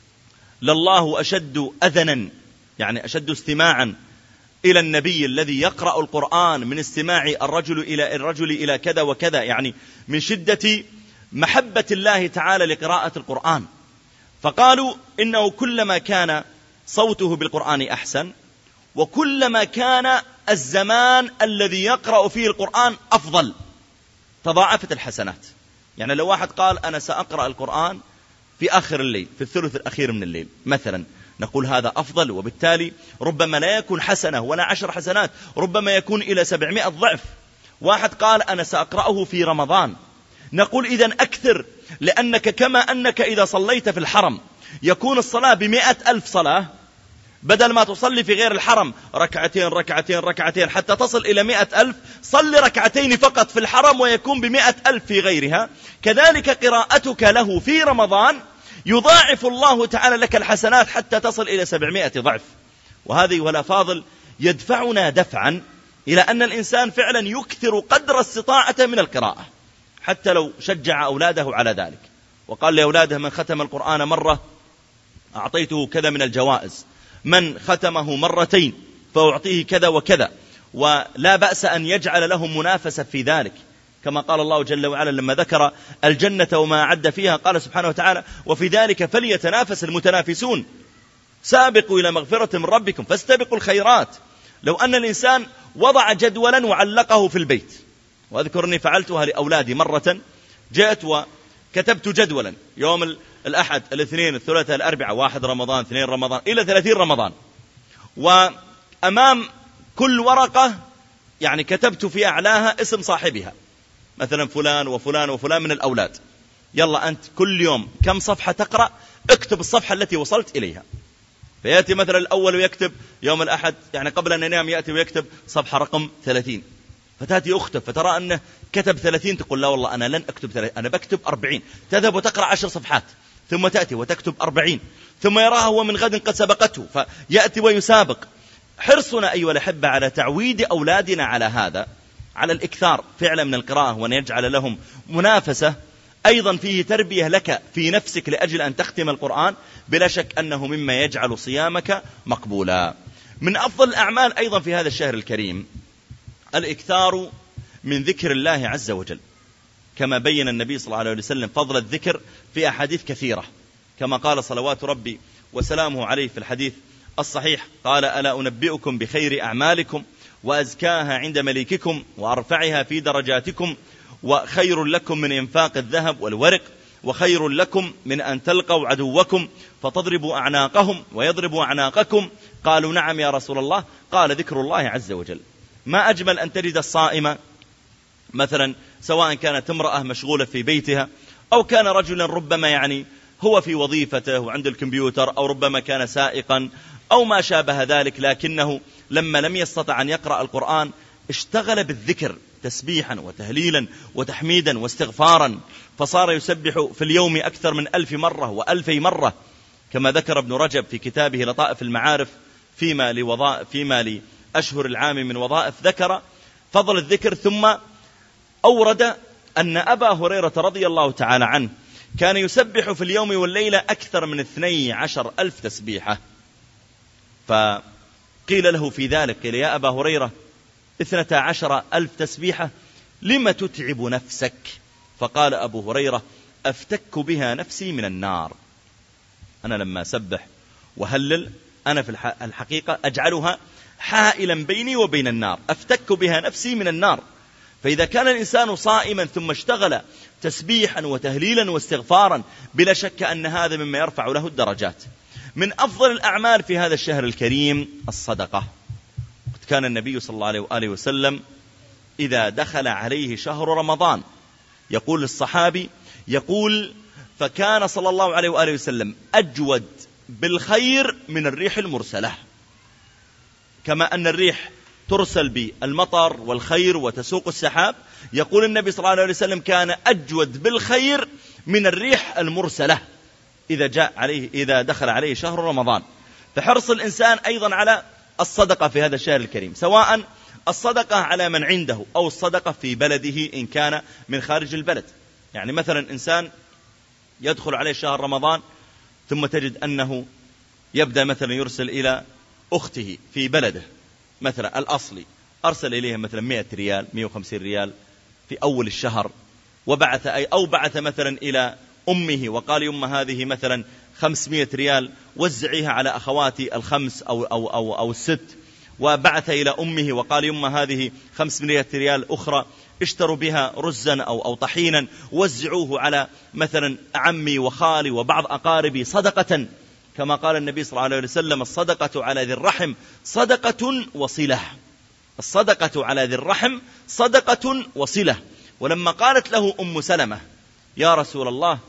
لله أشد أذنا، يعني أشد استماعا إلى النبي الذي يقرأ القرآن من استماع الرجل إلى الرجل إلى كذا وكذا، يعني من شدة محبة الله تعالى لقراءة القرآن. فقالوا إنه كلما كان صوته بالقرآن أحسن، وكلما كان الزمان الذي يقرأ فيه القرآن أفضل، تضاعفت الحسنات. يعني لو واحد قال أنا سأقرأ القرآن في آخر الليل، في الثلث الأخير من الليل مثلا، نقول هذا أفضل، وبالتالي ربما لا يكون حسنة ولا عشر حسنات، ربما يكون إلى سبعمائة ضعف. واحد قال أنا سأقرأه في رمضان، نقول إذن أكثر، لأنك كما أنك إذا صليت في الحرم يكون الصلاة بمئة ألف صلاة، بدل ما تصلي في غير الحرم ركعتين ركعتين ركعتين حتى تصل إلى مئة ألف، صل ركعتين فقط في الحرم ويكون بمئة ألف في غيرها. كذلك قراءتك له في رمضان يضاعف الله تعالى لك الحسنات حتى تصل إلى سبعمائة ضعف. وهذه ولا فاضل يدفعنا دفعا إلى أن الإنسان فعلا يكثر قدر استطاعته من القراءة، حتى لو شجع أولاده على ذلك وقال لأولاده من ختم القرآن مرة أعطيته كذا من الجوائز، من ختمه مرتين فأعطيه كذا وكذا. ولا بأس أن يجعل لهم منافسة في ذلك، كما قال الله جل وعلا لما ذكر الجنة وما أعد فيها، قال سبحانه وتعالى وفي ذلك فليتنافس المتنافسون، سابقوا إلى مغفرة من ربكم فاستبقوا الخيرات. لو أن الإنسان وضع جدولا وعلقه في البيت، وأذكرني فعلتها لأولادي مرة، جاءت وكتبت جدولا يوم الأحد الاثنين الثلاثاء الأربعاء، واحد رمضان اثنين رمضان إلى ثلاثين رمضان، وأمام كل ورقة يعني كتبت في أعلاها اسم صاحبها، مثلا فلان وفلان وفلان من الأولاد، يلا أنت كل يوم كم صفحة تقرأ، اكتب الصفحة التي وصلت إليها. فيأتي مثلا الأول ويكتب يوم الأحد، يعني قبل أن ينام يأتي ويكتب صفحة رقم ثلاثين، فتأتي أخته فترى أنه كتب ثلاثين، تقول لا والله أنا لن أكتب ثلاثين، أنا بكتب أربعين، تذهب وتقرأ عشر صفحات، ثم تأتي وتكتب أربعين، ثم يراها هو من غد قد سبقته فيأتي ويسابق. حرصنا أيها الأحبة على تعويد أولادنا على هذا، على الإكثار فعلا من القراءة، وأن يجعل لهم منافسة أيضا فيه تربية لك في نفسك لأجل أن تختم القرآن، بلا شك أنه مما يجعل صيامك مقبولا. من أفضل الأعمال أيضا في هذا الشهر الكريم الإكثار من ذكر الله عز وجل، كما بين النبي صلى الله عليه وسلم فضل الذكر في أحاديث كثيرة، كما قال صلوات ربي وسلامه عليه في الحديث الصحيح قال: ألا أنبئكم بخير أعمالكم وأزكاها عند مليككم وأرفعها في درجاتكم وخير لكم من إنفاق الذهب والورق وخير لكم من أن تلقوا عدوكم فتضربوا أعناقهم ويضربوا أعناقكم. قالوا: نعم يا رسول الله. قال: ذكر الله عز وجل. ما أجمل أن تجد الصائمة مثلا، سواء كانت امرأة مشغولة في بيتها أو كان رجلا ربما يعني هو في وظيفته وعند الكمبيوتر، أو ربما كان سائقا أو ما شابه ذلك، لكنه لما لم يستطع أن يقرأ القرآن اشتغل بالذكر تسبيحا وتهليلا وتحميدا واستغفارا، فصار يسبح في اليوم أكثر من ألف مرة وألفي مرة، كما ذكر ابن رجب في كتابه لطائف المعارف فيما لوظائف فيما لأشهر العام من وظائف، ذكر فضل الذكر. ثم أورد أن أبا هريرة رضي الله تعالى عنه كان يسبح في اليوم والليلة أكثر من اثني عشر ألف تسبيحة. فقيل له في ذلك، قيل: يا أبا هريرة، اثنتا عشر ألف تسبيحة، لم تتعب نفسك؟ فقال أبو هريرة: أفتك بها نفسي من النار. أنا لما أسبح وهلل أنا في الحقيقة أجعلها حائلا بيني وبين النار، أفتك بها نفسي من النار. فإذا كان الإنسان صائما ثم اشتغل تسبيحا وتهليلا واستغفارا، بلا شك أن هذا مما يرفع له الدرجات. من أفضل الأعمال في هذا الشهر الكريم الصدقة. كان النبي صلى الله عليه وآله وسلم إذا دخل عليه شهر رمضان يقول للصحابي، يقول: فكان صلى الله عليه وآله وسلم أجود بالخير من الريح المرسلة. كما أن الريح ترسل بالمطر والخير وتسوق السحاب، يقول النبي صلى الله عليه وسلم كان أجود بالخير من الريح المرسلة إذا جاء عليه إذا دخل عليه شهر رمضان. فحرص الإنسان أيضا على الصدقة في هذا الشهر الكريم، سواء الصدقة على من عنده أو الصدقة في بلده إن كان من خارج البلد. يعني مثلا إنسان يدخل عليه شهر رمضان ثم تجد أنه يبدأ مثلا يرسل إلى أخته في بلده مثلا الأصلي، أرسل إليها مثلا مئة ريال مئة وخمسين ريال في أول الشهر، وبعث أي أو بعث مثلا إلى أمه وقال: يم هذه مثلا خمسمائة ريال وزعيها على أخواتي الخمس أو, أو, أو, أو الست، وبعث إلى أمه وقال: يم هذه خمسمائة ريال أخرى اشتروا بها رزا أو, أو طحينا وزعوه على مثلا عمي وخالي وبعض أقاربي صدقة، كما قال النبي صلى الله عليه وسلم: الصدقة على ذي الرحم صدقة وصلة. الصدقة على ذي الرحم صدقة وصلة. ولما قالت له أم سلمة: يا رسول الله،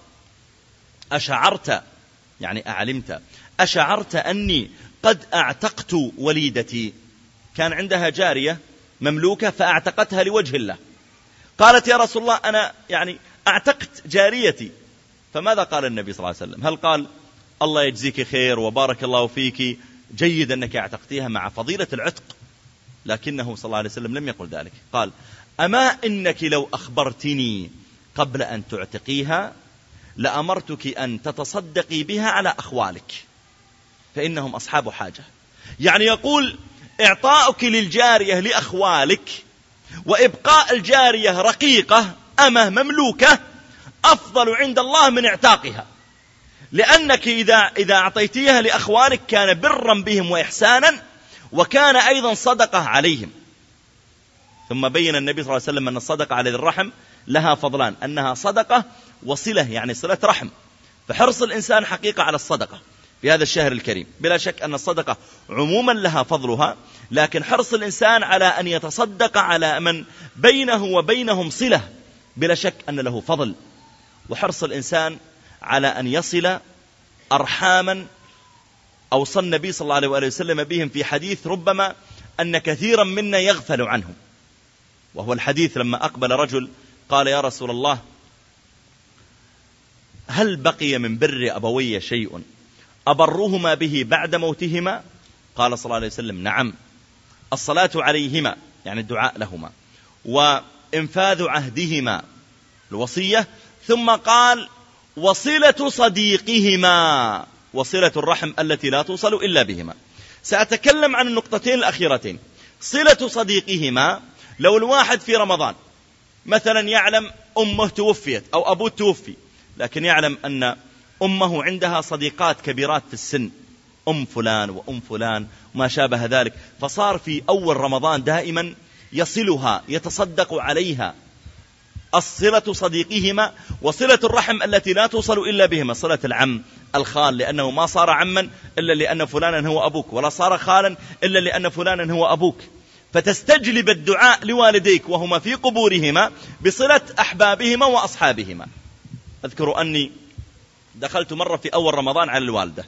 أشعرت يعني أعلمت أشعرت أني قد أعتقت وليدتي؟ كان عندها جارية مملوكة فأعتقتها لوجه الله. قالت: يا رسول الله، أنا يعني أعتقت جاريتي. فماذا قال النبي صلى الله عليه وسلم؟ هل قال: الله يجزيك خير وبارك الله فيك، جيد أنك اعتقتيها مع فضيلة العتق؟ لكنه صلى الله عليه وسلم لم يقل ذلك. قال: أما إنك لو أخبرتني قبل أن تعتقيها لأمرتك أن تتصدقي بها على أخوالك فإنهم أصحاب حاجة. يعني يقول: إعطاؤك للجارية لأخوالك وإبقاء الجارية رقيقة أمه مملوكة أفضل عند الله من إعتاقها، لأنك إذا, إذا أعطيتيها لأخوالك كان برا بهم وإحسانا، وكان أيضا صدقة عليهم. ثم بين النبي صلى الله عليه وسلم أن الصدقة على ذي الرحم لها فضلان، أنها صدقة وصلة، يعني صلة رحم. فحرص الإنسان حقيقة على الصدقة في هذا الشهر الكريم. بلا شك أن الصدقة عموما لها فضلها، لكن حرص الإنسان على أن يتصدق على من بينه وبينهم صلة بلا شك أن له فضل. وحرص الإنسان على أن يصل أرحاما أوصى النبي صلى الله عليه وآله وسلم بهم في حديث ربما أن كثيرا منا يغفل عنهم، وهو الحديث لما أقبل رجل قال: يا رسول الله، هل بقي من بر أبوي شيء أبرهما به بعد موتهما؟ قال صلى الله عليه وسلم: نعم، الصلاة عليهما يعني الدعاء لهما، وإنفاذ عهدهما الوصية، ثم قال وصلة صديقهما، وصلة الرحم التي لا توصل إلا بهما. سأتكلم عن النقطتين الأخيرتين. صلة صديقهما، لو الواحد في رمضان مثلا يعلم أمه توفيت أو أبوه توفي، لكن يعلم أن أمه عندها صديقات كبيرات في السن، أم فلان وأم فلان وما شابه ذلك، فصار في أول رمضان دائما يصلها يتصدق عليها. الصلة صديقهما وصلة الرحم التي لا توصل إلا بهما، صلة العم الخال، لأنه ما صار عما إلا لأن فلانا هو أبوك، ولا صار خالا إلا لأن فلانا هو أبوك، فتستجلب الدعاء لوالديك وهما في قبورهما بصلة أحبابهما وأصحابهما. أذكر أني دخلت مرة في أول رمضان على الوالدة،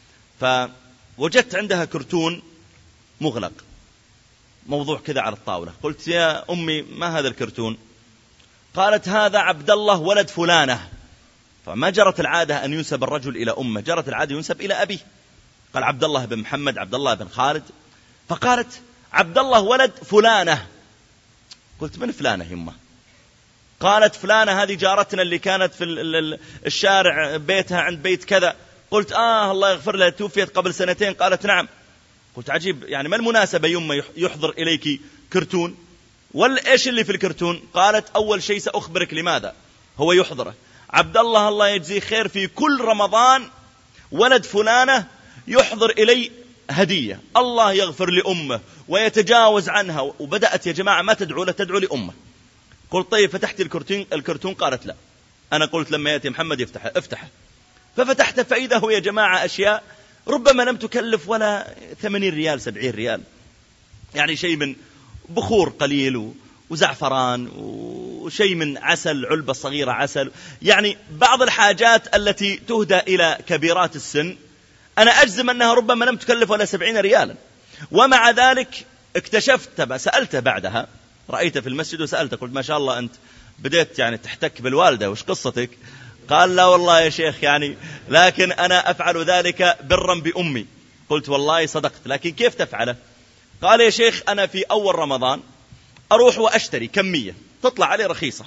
فوجدت عندها كرتون مغلق موضوع كذا على الطاولة. قلت يا أمي ما هذا الكرتون؟ قالت هذا عبد الله ولد فلانة. فما جرت العادة أن ينسب الرجل إلى أمه، جرت العادة ينسب إلى أبيه. قال عبد الله بن محمد، عبد الله بن خالد. فقالت عبد الله ولد فلانة. قلت من فلانة يمه؟ قالت فلانة هذه جارتنا اللي كانت في الشارع بيتها عند بيت كذا. قلت آه الله يغفر لها توفيت قبل سنتين. قالت نعم. قلت عجيب، يعني ما المناسبة يمه يحضر إليك كرتون؟ ولا إيش اللي في الكرتون؟ قالت أول شيء سأخبرك لماذا هو يحضره. عبد الله الله يجزيه خير في كل رمضان ولد فلانة يحضر إلي هدية، الله يغفر لأمه ويتجاوز عنها. وبدأت يا جماعة ما تدعو له، تدعو لأمه. قلت طيب فتحت الكرتون الكرتون قالت لا. أنا قلت لما يأتي محمد يفتحه افتحه. ففتحت فإذا هو يا جماعة أشياء ربما لم تكلف ولا ثمانين ريال سبعين ريال، يعني شيء من بخور قليل وزعفران وشيء من عسل، علبة صغيرة عسل، يعني بعض الحاجات التي تهدى إلى كبيرات السن أنا أجزم أنها ربما لم تكلف ولا سبعين ريالا. ومع ذلك اكتشفت، سألته بعدها، رأيته في المسجد وسألته قلت ما شاء الله أنت بديت يعني تحتك بالوالدة، وش قصتك؟ قال لا والله يا شيخ يعني لكن أنا أفعل ذلك برا بأمي. قلت والله صدقت، لكن كيف تفعله؟ قال يا شيخ أنا في أول رمضان أروح وأشتري كمية تطلع عليه رخيصة،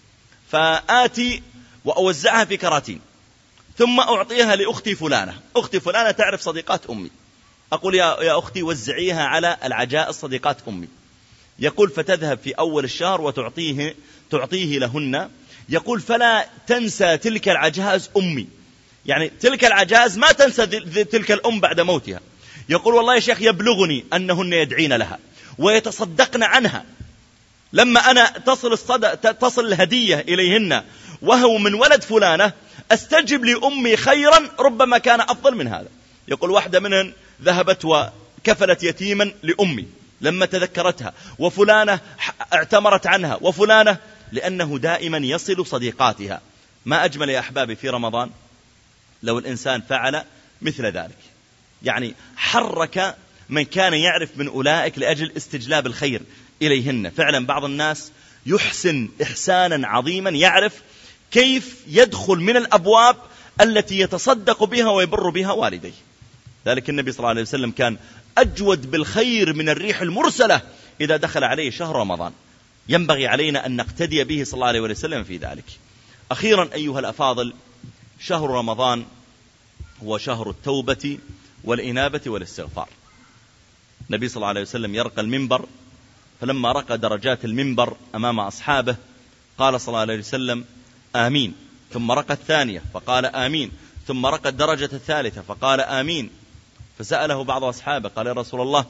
فآتي وأوزعها في كراتين، ثم أعطيها لأختي فلانة. أختي فلانة تعرف صديقات أمي، أقول يا, يا أختي وزعيها على العجائز صديقات أمي. يقول فتذهب في أول الشهر وتعطيه تعطيه لهن. يقول فلا تنسى تلك العجائز أمي، يعني تلك العجائز ما تنسى تلك الأم بعد موتها. يقول والله يا شيخ يبلغني أنهن يدعين لها ويتصدقن عنها، لما أنا تصل الصدق تصل الهدية إليهن وهو من ولد فلانة أستجب لأمي خيرا ربما كان أفضل من هذا. يقول واحدة منهن ذهبت وكفلت يتيما لأمي لما تذكرتها، وفلانة اعتمرت عنها، وفلانة، لأنه دائما يصل صديقاتها. ما أجمل يا أحبابي في رمضان لو الإنسان فعل مثل ذلك، يعني حرك من كان يعرف من أولئك لأجل استجلاب الخير إليهن. فعلا بعض الناس يحسن إحسانا عظيما، يعرف كيف يدخل من الأبواب التي يتصدق بها ويبر بها والديه. ذلك النبي صلى الله عليه وسلم كان أجود بالخير من الريح المرسلة إذا دخل عليه شهر رمضان. ينبغي علينا أن نقتدي به صلى الله عليه وسلم في ذلك. أخيرا أيها الأفاضل، شهر رمضان هو شهر التوبة والإنابة والاستغفار. النبي صلى الله عليه وسلم يرقى المنبر، فلما رقى درجات المنبر أمام أصحابه قال صلى الله عليه وسلم آمين، ثم رقى الثانية فقال آمين، ثم رقى الدرجة الثالثة فقال آمين. فسأله بعض أصحابه قال يا رسول الله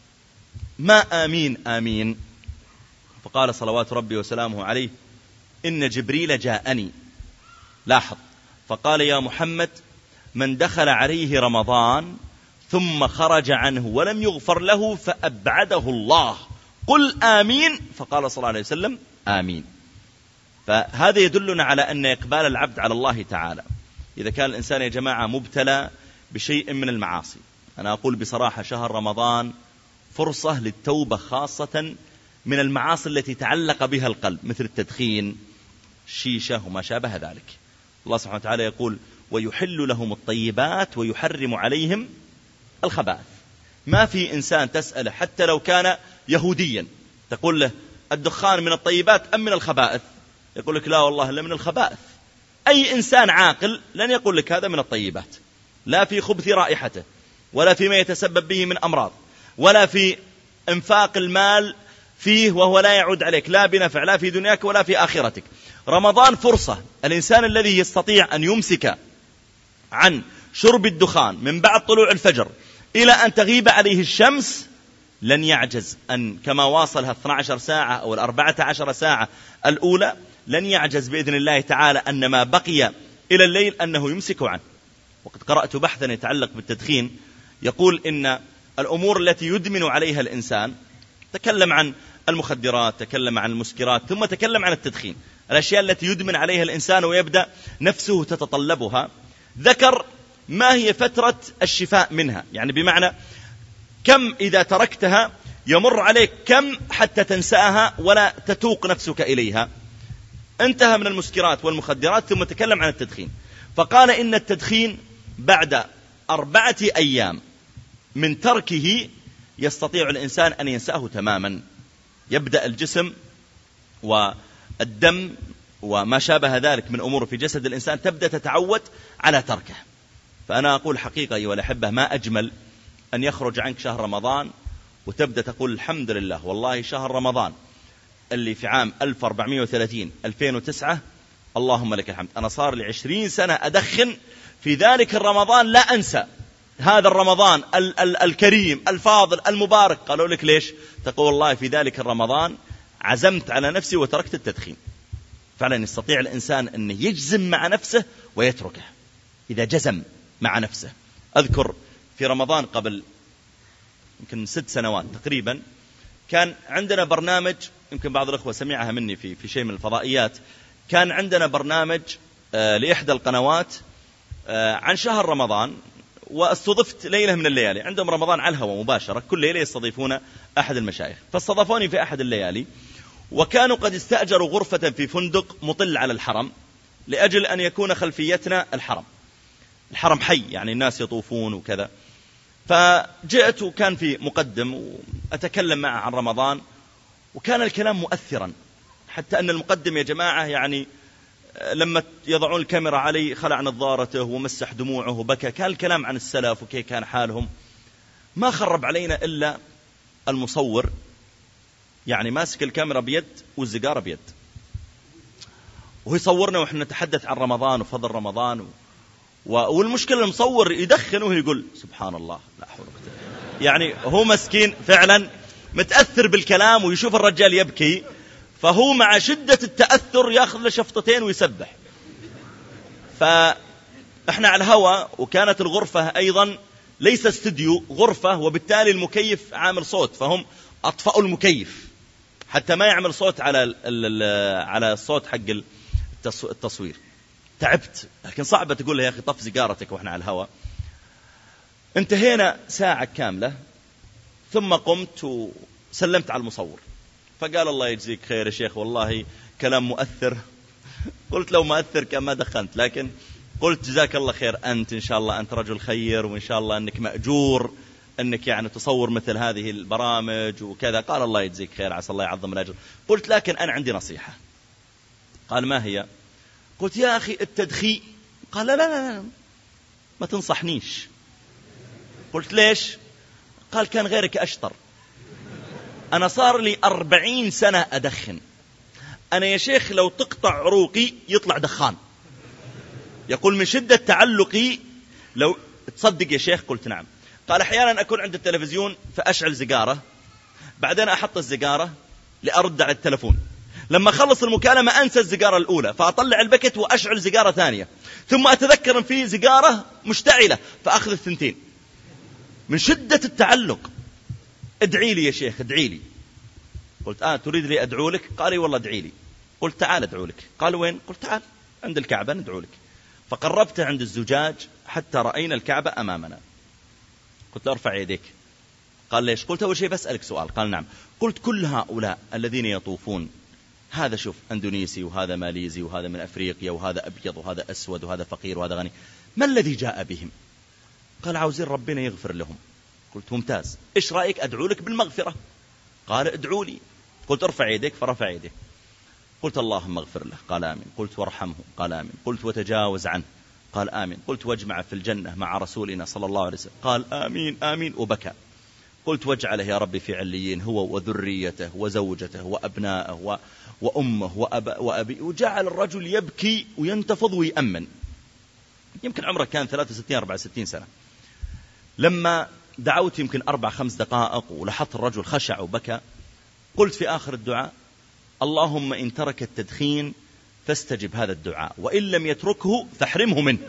ما آمين آمين؟ فقال صلوات ربي وسلامه عليه إن جبريل جاءني. لاحظ، فقال يا محمد من دخل عليه رمضان ثم خرج عنه ولم يغفر له فأبعده الله، قل آمين. فقال صلى الله عليه وسلم آمين. فهذا يدلنا على أن إقبال العبد على الله تعالى إذا كان الإنسان يا جماعة مبتلى بشيء من المعاصي. أنا أقول بصراحة شهر رمضان فرصة للتوبة، خاصة من المعاصي التي تعلق بها القلب مثل التدخين، الشيشة وما شابه ذلك. الله سبحانه وتعالى يقول ويحل لهم الطيبات ويحرم عليهم الخبائث. ما في إنسان تسأله حتى لو كان يهوديا تقول له الدخان من الطيبات أم من الخبائث، يقول لك لا والله إلا من الخبائث. أي إنسان عاقل لن يقول لك هذا من الطيبات، لا في خبث رائحته، ولا فيما يتسبب به من أمراض، ولا في انفاق المال فيه وهو لا يعود عليك لا بنفع لا في دنياك ولا في آخرتك. رمضان فرصة. الإنسان الذي يستطيع أن يمسك عن شرب الدخان من بعد طلوع الفجر إلى أن تغيب عليه الشمس لن يعجز أن كما واصلها اثنتي عشرة ساعة أو الأربعة عشر ساعة الأولى، لن يعجز بإذن الله تعالى أن ما بقي إلى الليل أنه يمسك عنه. وقد قرأت بحثا يتعلق بالتدخين يقول إن الأمور التي يدمن عليها الإنسان، تكلم عن المخدرات، تكلم عن المسكرات، ثم تكلم عن التدخين، الأشياء التي يدمن عليها الإنسان ويبدأ نفسه تتطلبها، ذكر ما هي فترة الشفاء منها، يعني بمعنى كم إذا تركتها يمر عليك كم حتى تنساها ولا تتوق نفسك إليها. انتهى من المسكرات والمخدرات ثم تكلم عن التدخين، فقال إن التدخين بعد أربعة أيام من تركه يستطيع الإنسان أن ينساه تماما. يبدأ الجسم والدم وما شابه ذلك من أمور في جسد الإنسان تبدأ تتعود على تركه. فأنا أقول حقيقة أيها الأحبة، ما أجمل أن يخرج عنك شهر رمضان وتبدأ تقول الحمد لله والله شهر رمضان اللي في عام ألف وأربعمائة وثلاثين ألفين وتسعة اللهم لك الحمد، أنا صار لي عشرين سنة أدخن، في ذلك الرمضان لا أنسى هذا الرمضان ال- ال- الكريم الفاضل المبارك. قالوا لك ليش؟ تقول والله في ذلك الرمضان عزمت على نفسي وتركت التدخين. فعلا يستطيع الإنسان أن يجزم مع نفسه ويتركه إذا جزم مع نفسه. أذكر في رمضان قبل يمكن ست سنوات تقريبا كان عندنا برنامج، يمكن بعض الأخوة سمعها مني في في شيء من الفضائيات، كان عندنا برنامج آه لإحدى القنوات آه عن شهر رمضان، واستضفت ليلة من الليالي، عندهم رمضان على الهواء مباشرة، كل ليلة يستضيفون أحد المشايخ، فاستضافوني في أحد الليالي، وكانوا قد استأجروا غرفة في فندق مطل على الحرم لأجل أن يكون خلفيتنا الحرم، الحرم حي يعني الناس يطوفون وكذا. فجئت وكان في مقدم وأتكلم معه عن رمضان، وكان الكلام مؤثرا حتى أن المقدم يا جماعة يعني لما يضعون الكاميرا علي خلع نظارته ومسح دموعه وبكى. كان الكلام عن السلف وكيف كان حالهم. ما خرب علينا إلا المصور، يعني ماسك الكاميرا بيد والزقارة بيد، وهو يصورنا وإحنا نتحدث عن رمضان وفضل رمضان و... والمشكلة المصور يدخن وهو يقول سبحان الله لا حول ولا قوة، يعني هو مسكين فعلا متأثر بالكلام ويشوف الرجال يبكي، فهو مع شدة التأثر يأخذ له شفطتين ويسبح. فإحنا على الهواء، وكانت الغرفة أيضا ليس استوديو، غرفة، وبالتالي المكيف عامل صوت، فهم أطفأوا المكيف حتى ما يعمل صوت على على الصوت حق التصوير. تعبت، لكن صعبة تقول له يا أخي طف سيجارتك وإحنا على الهواء. انتهينا ساعة كاملة ثم قمت وسلمت على المصور، فقال الله يجزيك خير يا شيخ والله كلام مؤثر. قلت لو مؤثر كان ما دخنت، لكن قلت جزاك الله خير أنت، إن شاء الله أنت رجل خير، وإن شاء الله أنك مأجور أنك يعني تصور مثل هذه البرامج وكذا. قال الله يجزيك خير عسى الله يعظم الأجر. قلت لكن أنا عندي نصيحة. قال ما هي؟ قلت يا أخي التدخين. قال لا لا لا ما تنصحنيش. قلت ليش؟ قال كان غيرك أشطر، أنا صار لي أربعين سنة أدخن، أنا يا شيخ لو تقطع عروقي يطلع دخان. يقول من شدة تعلقي لو تصدق يا شيخ. قلت نعم. قال أحيانا أكون عند التلفزيون فأشعل زقارة، بعدين أحط الزقارة لأرد على التلفون، لما خلص المكالمة أنسى الزقارة الأولى فأطلع البكت وأشعل زقارة ثانية، ثم أتذكر أن في زقارة مشتعلة فأخذ الثنتين من شدة التعلق. ادعي لي يا شيخ ادعي لي. قلت آه تريد لي أدعو لك؟ قال والله ادعي لي. قلت تعال أدعو لك. قال وين؟ قلت تعال عند الكعبة ندعو لك. فقربت عند الزجاج حتى رأينا الكعبة أمامنا. قلت له ارفع يديك. قال ليش؟ قلت أول شيء بسألك سؤال. قال نعم. قلت كل هؤلاء الذين يطوفون، هذا شوف أندونيسي وهذا ماليزي وهذا من أفريقيا وهذا أبيض وهذا أسود وهذا فقير وهذا غني، ما الذي جاء بهم؟ قال عاوزين ربنا يغفر لهم. قلت ممتاز، إيش رأيك أدعو لك بالمغفرة؟ قال ادعو لي. قلت ارفع يديك، فرفع يديه. قلت اللهم اغفر له، قال آمين. قلت وارحمه، قال آمين. قلت وتجاوز عنه، قال آمين. قلت واجمع في الجنة مع رسولنا صلى الله عليه وسلم، قال آمين آمين وبكى. قلت واجعله يا ربي في عليين هو وذريته وزوجته وأبناءه و... وأمه وأب... وأبي. وجعل الرجل يبكي وينتفض ويأمن. يمكن عمره كان ثلاثة وستين أربعة وستين سنة. لما دعوت يمكن أربع خمس دقائق ولاحظت الرجل خشع وبكى، قلت في آخر الدعاء اللهم إن ترك التدخين فاستجب هذا الدعاء، وإن لم يتركه فاحرمه منه.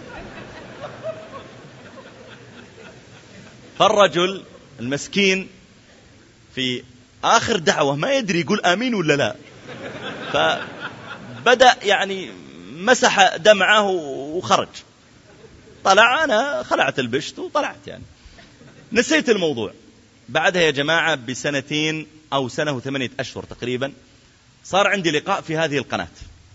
فالرجل المسكين في آخر دعوة ما يدري يقول آمين ولا لا، فبدأ يعني مسح دمعه وخرج. طلع، أنا خلعت البشت وطلعت، يعني نسيت الموضوع. بعدها يا جماعة بسنتين أو سنة وثمانية أشهر تقريبا صار عندي لقاء في هذه القناة،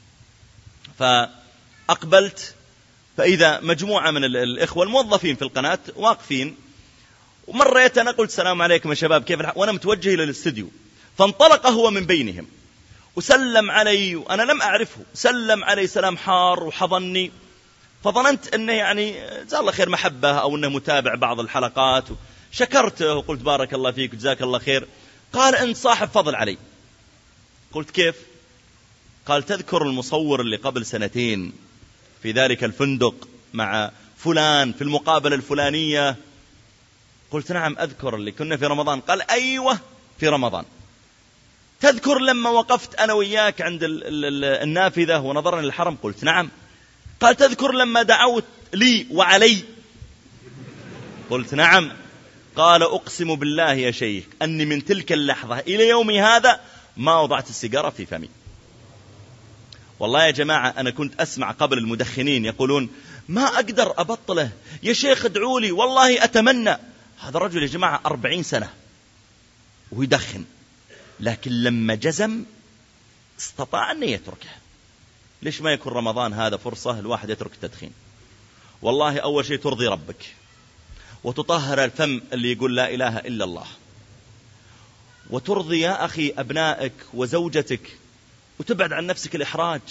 فأقبلت فإذا مجموعة من الإخوة الموظفين في القناة واقفين، ومريت أنا قلت السلام عليكم يا شباب كيف الحال، وأنا متوجه إلى الاستديو. فانطلق هو من بينهم وسلم علي وأنا لم أعرفه، سلم علي سلام حار وحضني، فظننت أنه يعني جزاه الله خير محبة أو أنه متابع بعض الحلقات. شكرته وقلت بارك الله فيك جزاك الله خير. قال أنت صاحب فضل علي. قلت كيف؟ قال تذكر المصور اللي قبل سنتين في ذلك الفندق مع فلان في المقابلة الفلانية؟ قلت نعم أذكر، اللي كنا في رمضان. قال أيوة في رمضان. تذكر لما وقفت أنا وياك عند النافذة ونظرنا للحرم؟ قلت نعم. قال تذكر لما دعوت لي وعلي؟ قلت نعم. قال أقسم بالله يا شيخ أني من تلك اللحظة إلى يومي هذا ما وضعت السيجارة في فمي. والله يا جماعة أنا كنت أسمع قبل المدخنين يقولون ما أقدر أبطله يا شيخ ادعوا لي والله أتمنى. هذا الرجل يا جماعة أربعين سنة ويدخن، لكن لما جزم استطاع أن يتركه. ليش ما يكون رمضان هذا فرصة الواحد يترك التدخين؟ والله أول شيء ترضي ربك وتطهر الفم اللي يقول لا إله إلا الله، وترضي يا أخي أبنائك وزوجتك، وتبعد عن نفسك الإحراج.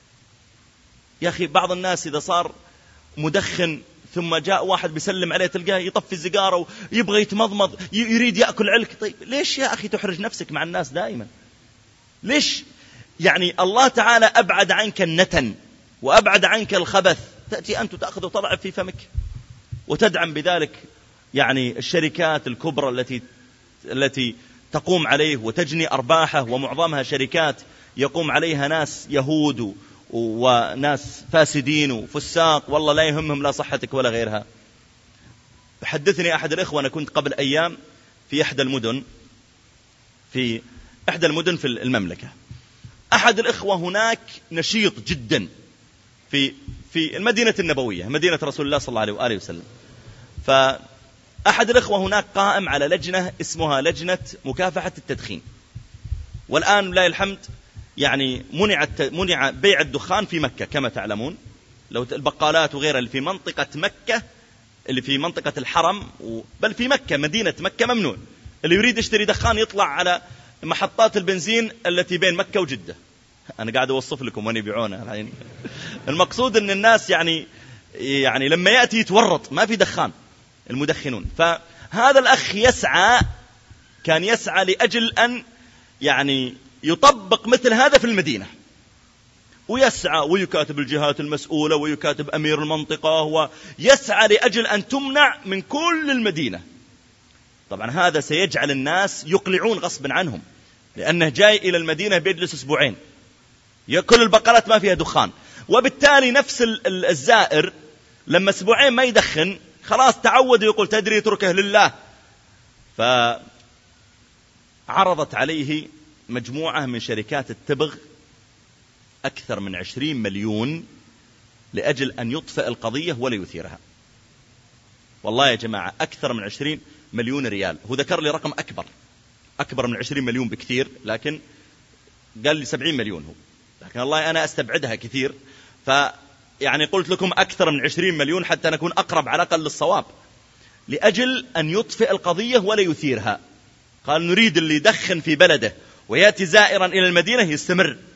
يا أخي بعض الناس إذا صار مدخن ثم جاء واحد بيسلم عليه تلقاه يطفي السيجارة ويبغى يتمضمض يريد يأكل علك. طيب ليش يا أخي تحرج نفسك مع الناس دائما؟ ليش؟ يعني الله تعالى أبعد عنك النتن وأبعد عنك الخبث، تأتي أنت تأخذ وتضع في فمك وتدعم بذلك يعني الشركات الكبرى التي التي تقوم عليه وتجني أرباحه، ومعظمها شركات يقوم عليها ناس يهود وناس فاسدين وفساق، والله لا يهمهم لا صحتك ولا غيرها. حدثني أحد الإخوة، أنا كنت قبل أيام في إحدى المدن في إحدى المدن في المملكة. أحد الإخوة هناك نشيط جدا في في المدينة النبوية، مدينة رسول الله صلى الله عليه وآله وسلم. فأحد الإخوة هناك قائم على لجنة اسمها لجنة مكافحة التدخين، والآن لا الحمد يعني منع منع بيع الدخان في مكة كما تعلمون. لو البقالات وغيرها اللي في منطقة مكة، اللي في منطقة الحرم، بل في مكة مدينة مكة ممنوع. اللي يريد يشتري دخان يطلع على محطات البنزين التي بين مكة وجدة. أنا قاعد أوصف لكم وين يبيعونه يعني. المقصود أن الناس يعني يعني لما يأتي يتورط، ما في دخان المدخنون. فهذا الأخ يسعى كان يسعى لأجل أن يعني يطبق مثل هذا في المدينة، ويسعى ويكاتب الجهات المسؤولة ويكاتب أمير المنطقة، ويسعى لأجل أن تمنع من كل المدينة. طبعا هذا سيجعل الناس يقلعون غصبا عنهم، لأنه جاي إلى المدينة بيجلس أسبوعين، كل البقالات ما فيها دخان، وبالتالي نفس الزائر لما أسبوعين ما يدخن خلاص تعود يقول تدري اتركه لله. فعرضت عليه مجموعة من شركات التبغ أكثر من عشرين مليون لأجل أن يطفئ القضية ولا يثيرها. والله يا جماعة أكثر من عشرين مليون ريال. هو ذكر لي رقم أكبر أكبر من عشرين مليون بكثير، لكن قال لي سبعين مليون هو، لكن الله أنا أستبعدها كثير. فيعني قلت لكم أكثر من عشرين مليون حتى نكون أقرب على الأقل للصواب، لأجل أن يطفئ القضية ولا يثيرها. قال نريد اللي يدخن في بلده ويأتي زائرا إلى المدينة يستمر،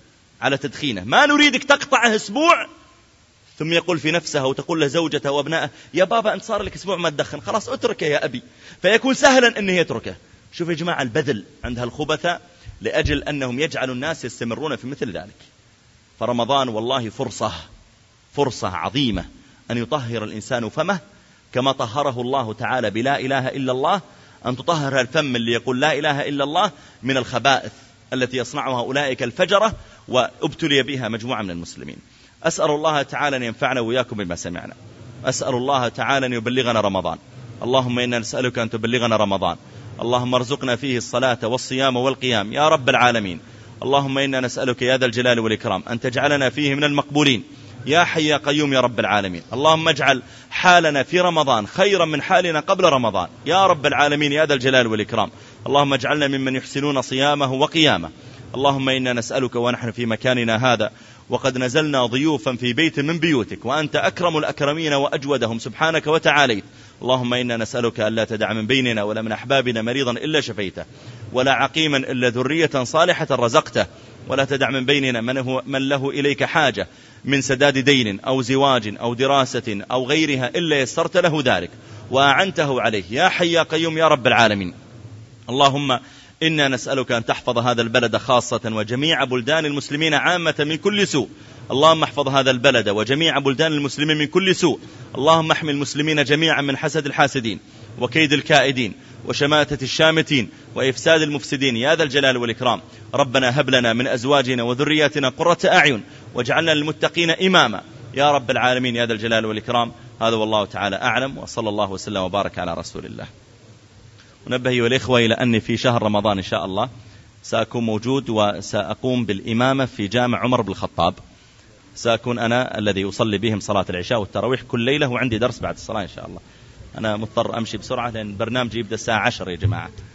على تدخينه، ما نريدك تقطعه أسبوع ثم يقول في نفسه وتقول له زوجته وابنائه يا بابا أنت صار لك أسبوع ما تدخن، خلاص اتركه يا أبي، فيكون سهلا أنه يتركه. شوف يا جماعة البذل عند هالخبثة لأجل أنهم يجعلوا الناس يستمرون في مثل ذلك. فرمضان والله فرصة فرصة عظيمة أن يطهر الإنسان فمه كما طهره الله تعالى بلا إله إلا الله، أن تطهر الفم اللي يقول لا إله إلا الله من الخبائث التي يصنعها أولئك الفجرة وابتلي بها مجموعة من المسلمين. أسأل الله تعالى أن ينفعنا وإياكم بما سمعنا، أسأل الله تعالى أن يبلغنا رمضان. اللهم إنا نسألك أن تبلغنا رمضان، اللهم ارزقنا فيه الصلاة والصيام والقيام يا رب العالمين. اللهم إنا نسألك يا ذا الجلال والإكرام أن تجعلنا فيه من المقبولين يا حي يا قيوم يا رب العالمين. اللهم اجعل حالنا في رمضان خيرا من حالنا قبل رمضان يا رب العالمين يا ذا الجلال والإكرام. اللهم اجعلنا ممن يحسنون صيامه وقيامه. اللهم إنا نسألك ونحن في مكاننا هذا وقد نزلنا ضيوفا في بيت من بيوتك وأنت أكرم الأكرمين وأجودهم سبحانك وتعاليت. اللهم إنا نسألك ألا تدع من بيننا ولا من أحبابنا مريضا إلا شفيته، ولا عقيما إلا ذرية صالحة رزقته، ولا تدع من بيننا من, هو من له إليك حاجة من سداد دين أو زواج أو دراسة أو غيرها إلا يسرت له ذلك وأعنته عليه يا حي يا قيوم يا رب العالمين. اللهم إنا نسألك أن تحفظ هذا البلد خاصة وجميع بلدان المسلمين عامة من كل سوء. اللهم احفظ هذا البلد وجميع بلدان المسلمين من كل سوء. اللهم احمي المسلمين جميعا من حسد الحاسدين وكيد الكائدين وشماتة الشامتين وإفساد المفسدين يا ذا الجلال والإكرام. ربنا هب لنا من أزواجنا وذرياتنا قرة أعين واجعلنا للمتقين إماما يا رب العالمين يا ذا الجلال والإكرام. هذا والله تعالى أعلم، وصلى الله وسلم وبارك على رسول الله. ونبه والإخوة إلى أني في شهر رمضان إن شاء الله سأكون موجود وسأقوم بالإمامة في جامع عمر بن الخطاب. سأكون أنا الذي أصلي بهم صلاة العشاء والتراويح كل ليلة، وعندي درس بعد الصلاة إن شاء الله. أنا مضطر أمشي بسرعة لأن برنامجي يبدأ الساعة عشر يا جماعة.